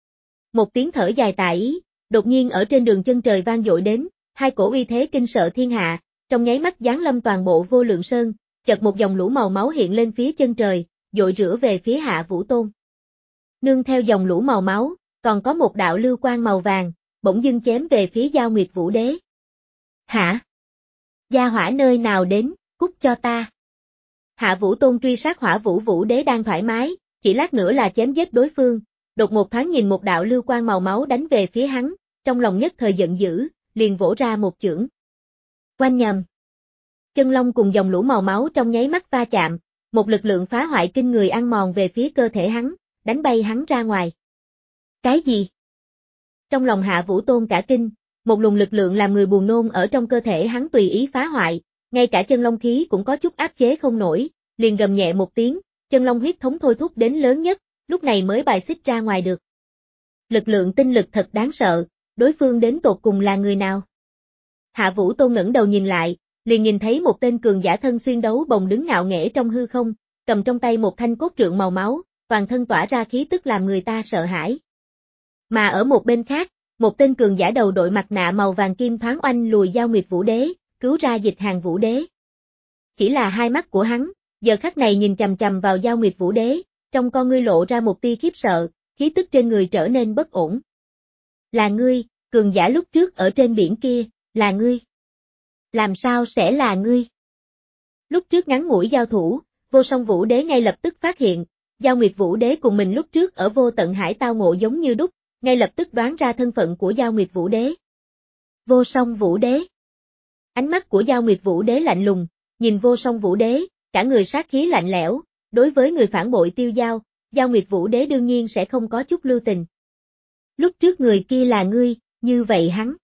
S1: Một tiếng thở dài tà ý, đột nhiên ở trên đường chân trời vang dội đến, hai cổ uy thế kinh sợ thiên hạ, trong nháy mắt giáng lâm toàn bộ Vô Lượng Sơn, chợt một dòng lũ màu máu hiện lên phía chân trời, dội rửa về phía Hạ Vũ Tôn. Nương theo dòng lũ màu máu, còn có một đạo lưu quang màu vàng, bỗng dưng chém về phía Giao Nguyệt Vũ Đế. Hả? Gia hỏa nơi nào đến, cút cho ta. Hạ Vũ Tôn truy sát Hỏa Vũ Vũ Đế đang thoải mái, chỉ lát nữa là chém giết đối phương, đột một thoáng nhìn một đạo lưu quang màu máu đánh về phía hắn, trong lòng nhất thời giận dữ, liền vỗ ra một chưởng. Oanh nhầm. Chân long cùng dòng lũ màu máu trong nháy mắt va chạm, một lực lượng phá hoại kinh người ăn mòn về phía cơ thể hắn, đánh bay hắn ra ngoài. Cái gì? Trong lòng Hạ Vũ Tôn cả kinh, một luồng lực lượng làm người buồn nôn ở trong cơ thể hắn tùy ý phá hoại, ngay cả chân long khí cũng có chút áp chế không nổi, liền gầm nhẹ một tiếng, chân long huyết thống thôi thúc đến lớn nhất, lúc này mới bài xích ra ngoài được. Lực lượng tinh lực thật đáng sợ, đối phương đến tột cùng là người nào? Hạ Vũ Tôn ngẩng đầu nhìn lại, liền nhìn thấy một tên cường giả thân xuyên đấu bồng đứng ngạo nghễ trong hư không, cầm trong tay một thanh cốt trượng màu máu, toàn thân tỏa ra khí tức làm người ta sợ hãi. Mà ở một bên khác, một tên cường giả đầu đội mặt nạ màu vàng kim thoáng oanh lùi Giao Nguyệt Vũ Đế, cứu ra Dịch Hàng Vũ Đế. Chỉ là hai mắt của hắn, giờ khắc này nhìn chằm chằm vào Giao Nguyệt Vũ Đế, trong con ngươi lộ ra một tia khiếp sợ, khí tức trên người trở nên bất ổn. Là ngươi, cường giả lúc trước ở trên biển kia, là ngươi. Làm sao sẽ là ngươi? Lúc trước ngắn ngủi giao thủ, Vô Song Vũ Đế ngay lập tức phát hiện, Giao Nguyệt Vũ Đế cùng mình lúc trước ở Vô Tận Hải tao ngộ giống như đúc, ngay lập tức đoán ra thân phận của Giao Nguyệt Vũ Đế. Vô Song Vũ Đế. Ánh mắt của Giao Nguyệt Vũ Đế lạnh lùng, nhìn Vô Song Vũ Đế, cả người sát khí lạnh lẽo, đối với người phản bội Tiêu Giao, Giao Nguyệt Vũ Đế đương nhiên sẽ không có chút lưu tình. Lúc trước người kia là ngươi, như vậy hắn.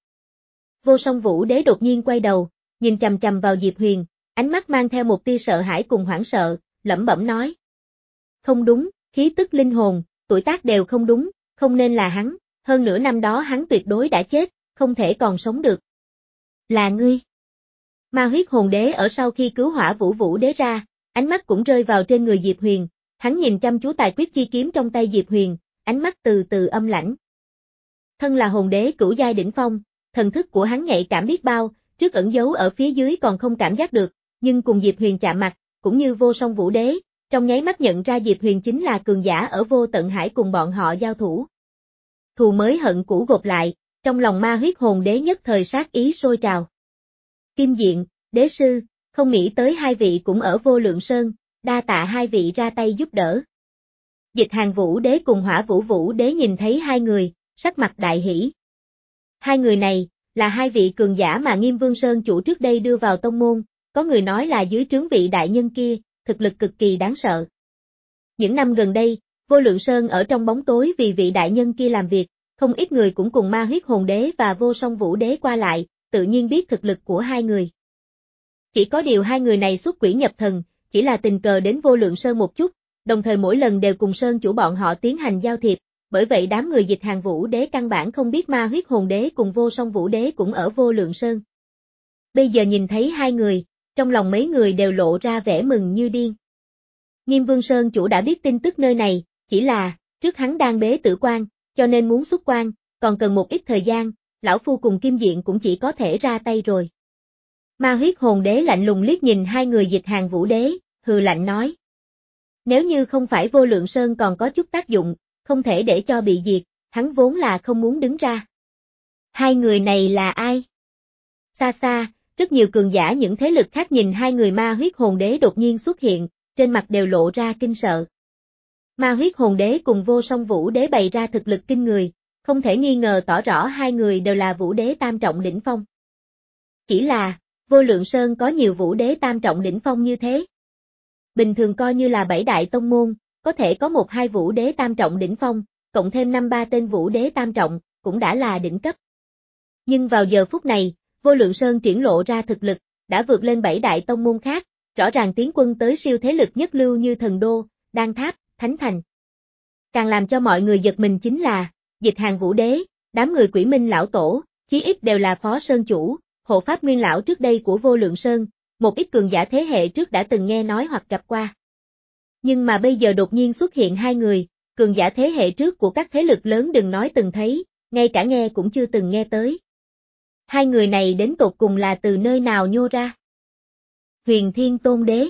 S1: Vô Song Vũ Đế đột nhiên quay đầu, nhìn chằm chằm vào Diệp Huyền, ánh mắt mang theo một tia sợ hãi cùng hoảng sợ, lẩm bẩm nói. Không đúng, khí tức linh hồn, tuổi tác đều không đúng, không nên là hắn, hơn nữa năm đó hắn tuyệt đối đã chết, không thể còn sống được. Là ngươi. Ma huyết hồn đế ở sau khi cứu Hỏa Vũ Vũ đế ra, ánh mắt cũng rơi vào trên người Diệp Huyền, hắn nhìn chăm chú tài quyết chi kiếm trong tay Diệp Huyền, ánh mắt từ từ âm lãnh. Thân là hồn đế cửu giai đỉnh phong, thần thức của hắn nhạy cảm biết bao, trước ẩn giấu ở phía dưới còn không cảm giác được, nhưng cùng Diệp Huyền chạm mặt, cũng như Vô Song Vũ đế, trong nháy mắt nhận ra Diệp Huyền chính là cường giả ở Vô Tận Hải cùng bọn họ giao thủ. Thù mới hận cũ gộp lại, trong lòng ma huyết hồn đế nhất thời sát ý sôi trào. Kim Diện, đế sư, không nghĩ tới hai vị cũng ở Vô Lượng Sơn, đa tạ hai vị ra tay giúp đỡ. Dịch Hàng Vũ đế cùng Hỏa Vũ Vũ đế nhìn thấy hai người, sắc mặt đại hỉ. Hai người này, là hai vị cường giả mà Nghiêm Vương Sơn chủ trước đây đưa vào tông môn, có người nói là dưới trướng vị đại nhân kia, thực lực cực kỳ đáng sợ. Những năm gần đây, Vô Lượng Sơn ở trong bóng tối vì vị đại nhân kia làm việc, không ít người cũng cùng ma huyết hồn đế và Vô Song Vũ đế qua lại, tự nhiên biết thực lực của hai người. Chỉ có điều hai người này xuất quỷ nhập thần, chỉ là tình cờ đến Vô Lượng Sơn một chút, đồng thời mỗi lần đều cùng Sơn chủ bọn họ tiến hành giao thiệp, bởi vậy đám người Dịch Hàng Vũ đế căn bản không biết ma huyết hồn đế cùng Vô Song Vũ đế cũng ở Vô Lượng Sơn. Bây giờ nhìn thấy hai người, trong lòng mấy người đều lộ ra vẻ mừng như điên. Nghiêm Vương Sơn chủ đã biết tin tức nơi này, chỉ là, trước hắn đang bế tử quan, cho nên muốn xuất quan, còn cần một ít thời gian, lão phu cùng Kim Diện cũng chỉ có thể ra tay rồi. Ma huyết hồn đế lạnh lùng liếc nhìn hai người Dịch Hàng Vũ đế, hừ lạnh nói. Nếu như không phải Vô Lượng Sơn còn có chút tác dụng, không thể để cho bị diệt, hắn vốn là không muốn đứng ra. Hai người này là ai? Xa xa, rất nhiều cường giả những thế lực khác nhìn hai người ma huyết hồn đế đột nhiên xuất hiện, trên mặt đều lộ ra kinh sợ. Ma huyết hồn đế cùng Vô Song Vũ đế bày ra thực lực kinh người, không thể nghi ngờ tỏ rõ hai người đều là Vũ đế tam trọng đỉnh phong. Chỉ là, Vô Lượng Sơn có nhiều Vũ đế tam trọng đỉnh phong như thế. Bình thường coi như là bảy đại tông môn, có thể có một hai Vũ đế tam trọng đỉnh phong, cộng thêm năm ba tên Vũ đế tam trọng, cũng đã là đỉnh cấp. Nhưng vào giờ phút này, Vô Lượng Sơn triển lộ ra thực lực, đã vượt lên bảy đại tông môn khác, rõ ràng tiến quân tới siêu thế lực nhất lưu như Thần Đô, Đan Tháp, Thánh Thành. Càng làm cho mọi người giật mình chính là, Dịch Hàng Vũ đế, đám người Quỷ Minh lão tổ, chí ít đều là phó sơn chủ, hộ pháp nguyên lão trước đây của Vô Lượng Sơn, một ít cường giả thế hệ trước đã từng nghe nói hoặc gặp qua. Nhưng mà bây giờ đột nhiên xuất hiện hai người, cường giả thế hệ trước của các thế lực lớn đừng nói từng thấy, ngay cả nghe cũng chưa từng nghe tới. Hai người này đến tột cùng là từ nơi nào nhô ra? Huyền Thiên Tôn Đế.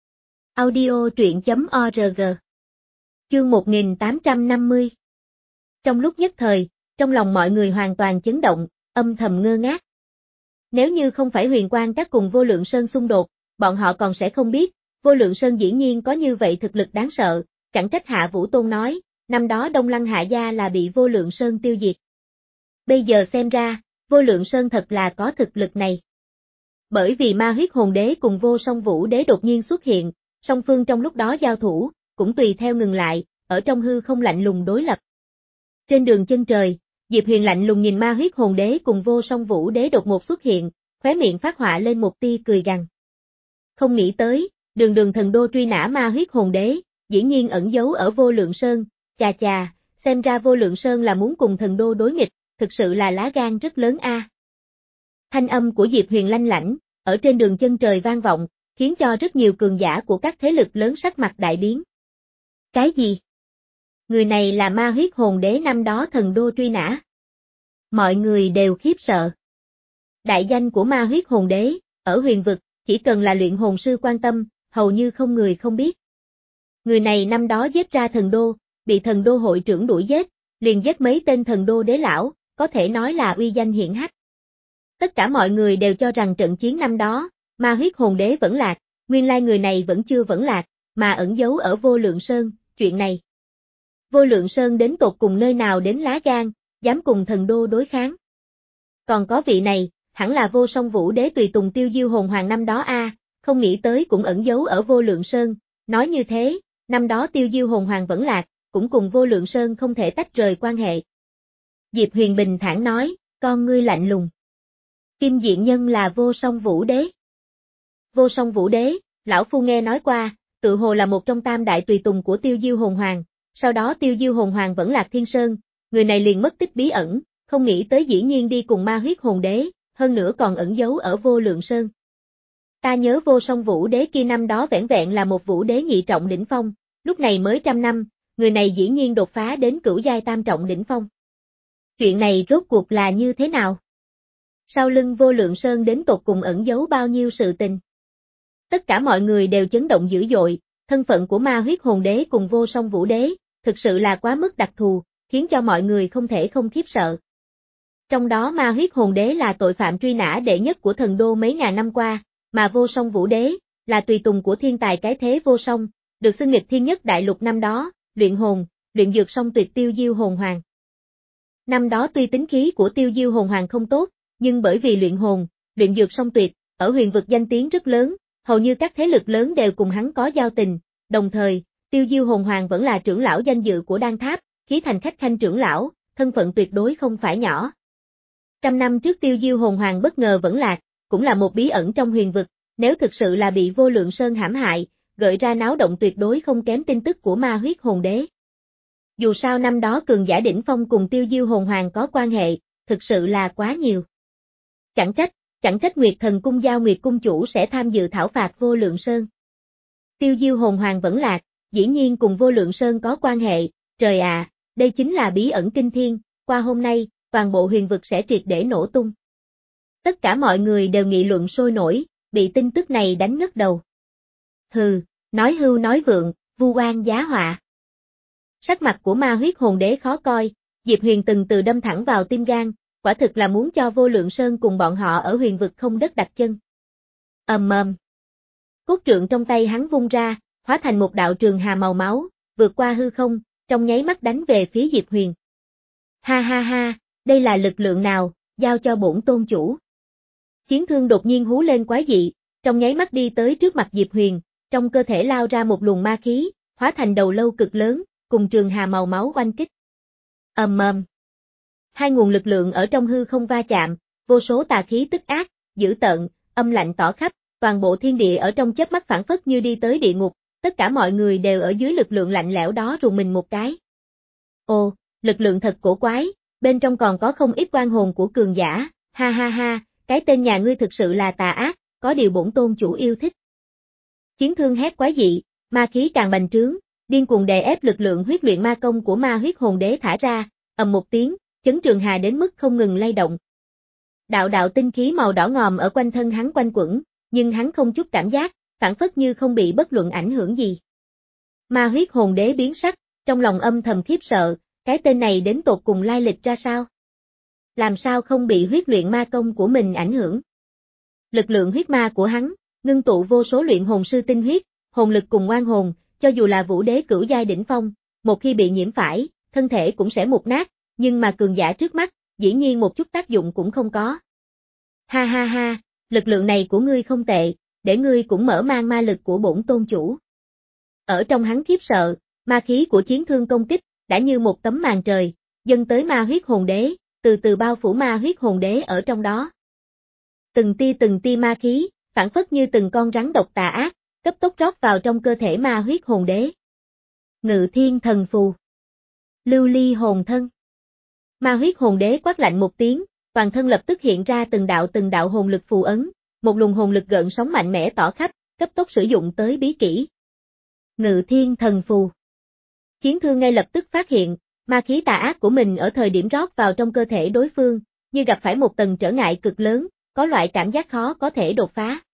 S1: Audio truyện chấm org. Chương một nghìn tám trăm năm mươi. Trong lúc nhất thời, trong lòng mọi người hoàn toàn chấn động, âm thầm ngơ ngác. Nếu như không phải Huyền Quang Các cùng Vô Lượng Sơn xung đột, bọn họ còn sẽ không biết, Vô Lượng Sơn dĩ nhiên có như vậy thực lực đáng sợ, chẳng trách Hạ Vũ Tôn nói, năm đó Đông Lăng Hạ Gia là bị Vô Lượng Sơn tiêu diệt. Bây giờ xem ra, Vô Lượng Sơn thật là có thực lực này. Bởi vì ma huyết hồn đế cùng Vô Song Vũ đế đột nhiên xuất hiện, song phương trong lúc đó giao thủ, cũng tùy theo ngừng lại, ở trong hư không lạnh lùng đối lập. Trên đường chân trời, Diệp Huyền lạnh lùng nhìn ma huyết hồn đế cùng Vô Song Vũ đế đột ngột xuất hiện, khóe miệng phát họa lên một tia cười gằn. Không nghĩ tới, đường đường thần đô truy nã ma huyết hồn đế, dĩ nhiên ẩn giấu ở Vô Lượng Sơn, chà chà, xem ra Vô Lượng Sơn là muốn cùng thần đô đối nghịch, thực sự là lá gan rất lớn a. Thanh âm của Diệp Huyền lanh lảnh, ở trên đường chân trời vang vọng, khiến cho rất nhiều cường giả của các thế lực lớn sắc mặt đại biến. Cái gì? Người này là ma huyết hồn đế năm đó thần đô truy nã. Mọi người đều khiếp sợ. Đại danh của ma huyết hồn đế, ở huyền vực, chỉ cần là luyện hồn sư quan tâm, hầu như không người không biết. Người này năm đó giết ra thần đô, bị thần đô hội trưởng đuổi giết, liền giết mấy tên thần đô đế lão, có thể nói là uy danh hiển hách. Tất cả mọi người đều cho rằng trận chiến năm đó, ma huyết hồn đế vẫn lạc, nguyên lai người này vẫn chưa vẫn lạc, mà ẩn giấu ở Vô Lượng Sơn, chuyện này. Vô Lượng Sơn đến tột cùng nơi nào đến lá gan, dám cùng thần đô đối kháng. Còn có vị này, hẳn là Vô Song Vũ đế tùy tùng Tiêu Diêu hồn hoàng năm đó a, à, không nghĩ tới cũng ẩn giấu ở Vô Lượng Sơn, nói như thế, năm đó Tiêu Diêu hồn hoàng vẫn lạc, cũng cùng Vô Lượng Sơn không thể tách rời quan hệ. Diệp Huyền bình thản nói, con ngươi lạnh lùng. Kim Diện nhân là Vô Song Vũ đế. Vô Song Vũ đế, lão phu nghe nói qua, tự hồ là một trong tam đại tùy tùng của Tiêu Diêu hồn hoàng, sau đó Tiêu Diêu hồn hoàng vẫn lạc Thiên Sơn, người này liền mất tích bí ẩn, không nghĩ tới dĩ nhiên đi cùng ma huyết hồn đế, hơn nữa còn ẩn giấu ở Vô Lượng Sơn. Ta nhớ Vô Song Vũ Đế kia năm đó vẻn vẹn là một vũ đế nhị trọng đỉnh phong, lúc này mới trăm năm, người này dĩ nhiên đột phá đến cửu giai tam trọng đỉnh phong. Chuyện này rốt cuộc là như thế nào? Sau lưng Vô Lượng Sơn đến tột cùng ẩn giấu bao nhiêu sự tình? Tất cả mọi người đều chấn động dữ dội, thân phận của ma huyết hồn đế cùng Vô Song Vũ Đế, thực sự là quá mức đặc thù, khiến cho mọi người không thể không khiếp sợ. Trong đó ma huyết hồn đế là tội phạm truy nã đệ nhất của thần đô mấy ngàn năm qua, mà Vô Song Vũ Đế là tùy tùng của thiên tài cái thế vô song, được xưng nghịch thiên nhất đại lục năm đó, luyện hồn, luyện dược song tuyệt Tiêu Diêu Hồn Hoàng. Năm đó tuy tính khí của Tiêu Diêu Hồn Hoàng không tốt, nhưng bởi vì luyện hồn, luyện dược song tuyệt, ở huyền vực danh tiếng rất lớn, hầu như các thế lực lớn đều cùng hắn có giao tình, đồng thời, Tiêu Diêu Hồn Hoàng vẫn là trưởng lão danh dự của Đan Tháp, khí thành khách khanh trưởng lão, thân phận tuyệt đối không phải nhỏ. Trăm năm trước Tiêu Diêu Hồn Hoàng bất ngờ vẫn lạc, cũng là một bí ẩn trong huyền vực, nếu thực sự là bị Vô Lượng Sơn hãm hại, gợi ra náo động tuyệt đối không kém tin tức của ma huyết hồn đế. Dù sao năm đó cường giả đỉnh phong cùng Tiêu Diêu Hồn Hoàng có quan hệ, thực sự là quá nhiều. Chẳng trách, chẳng trách Nguyệt Thần Cung Giao Nguyệt Cung chủ sẽ tham dự thảo phạt Vô Lượng Sơn. Tiêu Diêu Hồn Hoàng vẫn lạc, dĩ nhiên cùng Vô Lượng Sơn có quan hệ, trời à, đây chính là bí ẩn kinh thiên, qua hôm nay, toàn bộ huyền vực sẽ triệt để nổ tung. Tất cả mọi người đều nghị luận sôi nổi, bị tin tức này đánh ngất đầu. Hừ, nói hưu nói vượng, vu oan giá họa. Sắc mặt của ma huyết hồn đế khó coi, Diệp Huyền từng từ đâm thẳng vào tim gan, quả thực là muốn cho Vô Lượng Sơn cùng bọn họ ở huyền vực không đất đặt chân. Ầm ầm. Cốt trượng trong tay hắn vung ra, hóa thành một đạo trường hà màu máu, vượt qua hư không, trong nháy mắt đánh về phía Diệp Huyền. Ha ha ha, đây là lực lượng nào, giao cho bổn tôn chủ. Chiến thương đột nhiên hú lên quái dị, trong nháy mắt đi tới trước mặt Diệp Huyền, trong cơ thể lao ra một luồng ma khí, hóa thành đầu lâu cực lớn, cùng trường hà màu máu oanh kích. Ầm ầm. Hai nguồn lực lượng ở trong hư không va chạm, vô số tà khí tức ác, dữ tợn, âm lạnh tỏ khắp, toàn bộ thiên địa ở trong chớp mắt phảng phất như đi tới địa ngục, tất cả mọi người đều ở dưới lực lượng lạnh lẽo đó rùng mình một cái. Ồ, lực lượng thật cổ quái, bên trong còn có không ít oan hồn của cường giả, ha ha ha, cái tên nhà ngươi thực sự là tà ác, có điều bổn tôn chủ yêu thích. Chiến thương hét quái dị, ma khí càng bành trướng, điên cuồng đè ép lực lượng huyết luyện ma công của ma huyết hồn đế thả ra, ầm một tiếng, chấn trường hà đến mức không ngừng lay động. Đạo đạo tinh khí màu đỏ ngòm ở quanh thân hắn quanh quẩn, nhưng hắn không chút cảm giác, phản phất như không bị bất luận ảnh hưởng gì. Ma huyết hồn đế biến sắc, trong lòng âm thầm khiếp sợ, cái tên này đến tột cùng lai lịch ra sao? Làm sao không bị huyết luyện ma công của mình ảnh hưởng? Lực lượng huyết ma của hắn, ngưng tụ vô số luyện hồn sư tinh huyết, hồn lực cùng oan hồn, cho dù là vũ đế cửu giai đỉnh phong, một khi bị nhiễm phải, thân thể cũng sẽ mục nát, nhưng mà cường giả trước mắt, dĩ nhiên một chút tác dụng cũng không có. Ha ha ha, lực lượng này của ngươi không tệ, để ngươi cũng mở mang ma lực của bổn tôn chủ. Ở trong hắn khiếp sợ, ma khí của chiến thương công kích, đã như một tấm màn trời, dâng tới ma huyết hồn đế, từ từ bao phủ ma huyết hồn đế ở trong đó. Từng tia từng tia ma khí, phản phất như từng con rắn độc tà ác, cấp tốc rót vào trong cơ thể ma huyết hồn đế. Ngự thiên thần phù. Lưu ly hồn thân. Ma huyết hồn đế quát lạnh một tiếng, toàn thân lập tức hiện ra từng đạo từng đạo hồn lực phù ấn, một luồng hồn lực gợn sóng mạnh mẽ tỏ khắp, cấp tốc sử dụng tới bí kỹ. Ngự thiên thần phù. Chiến thương ngay lập tức phát hiện, ma khí tà ác của mình ở thời điểm rót vào trong cơ thể đối phương, như gặp phải một tầng trở ngại cực lớn, có loại cảm giác khó có thể đột phá.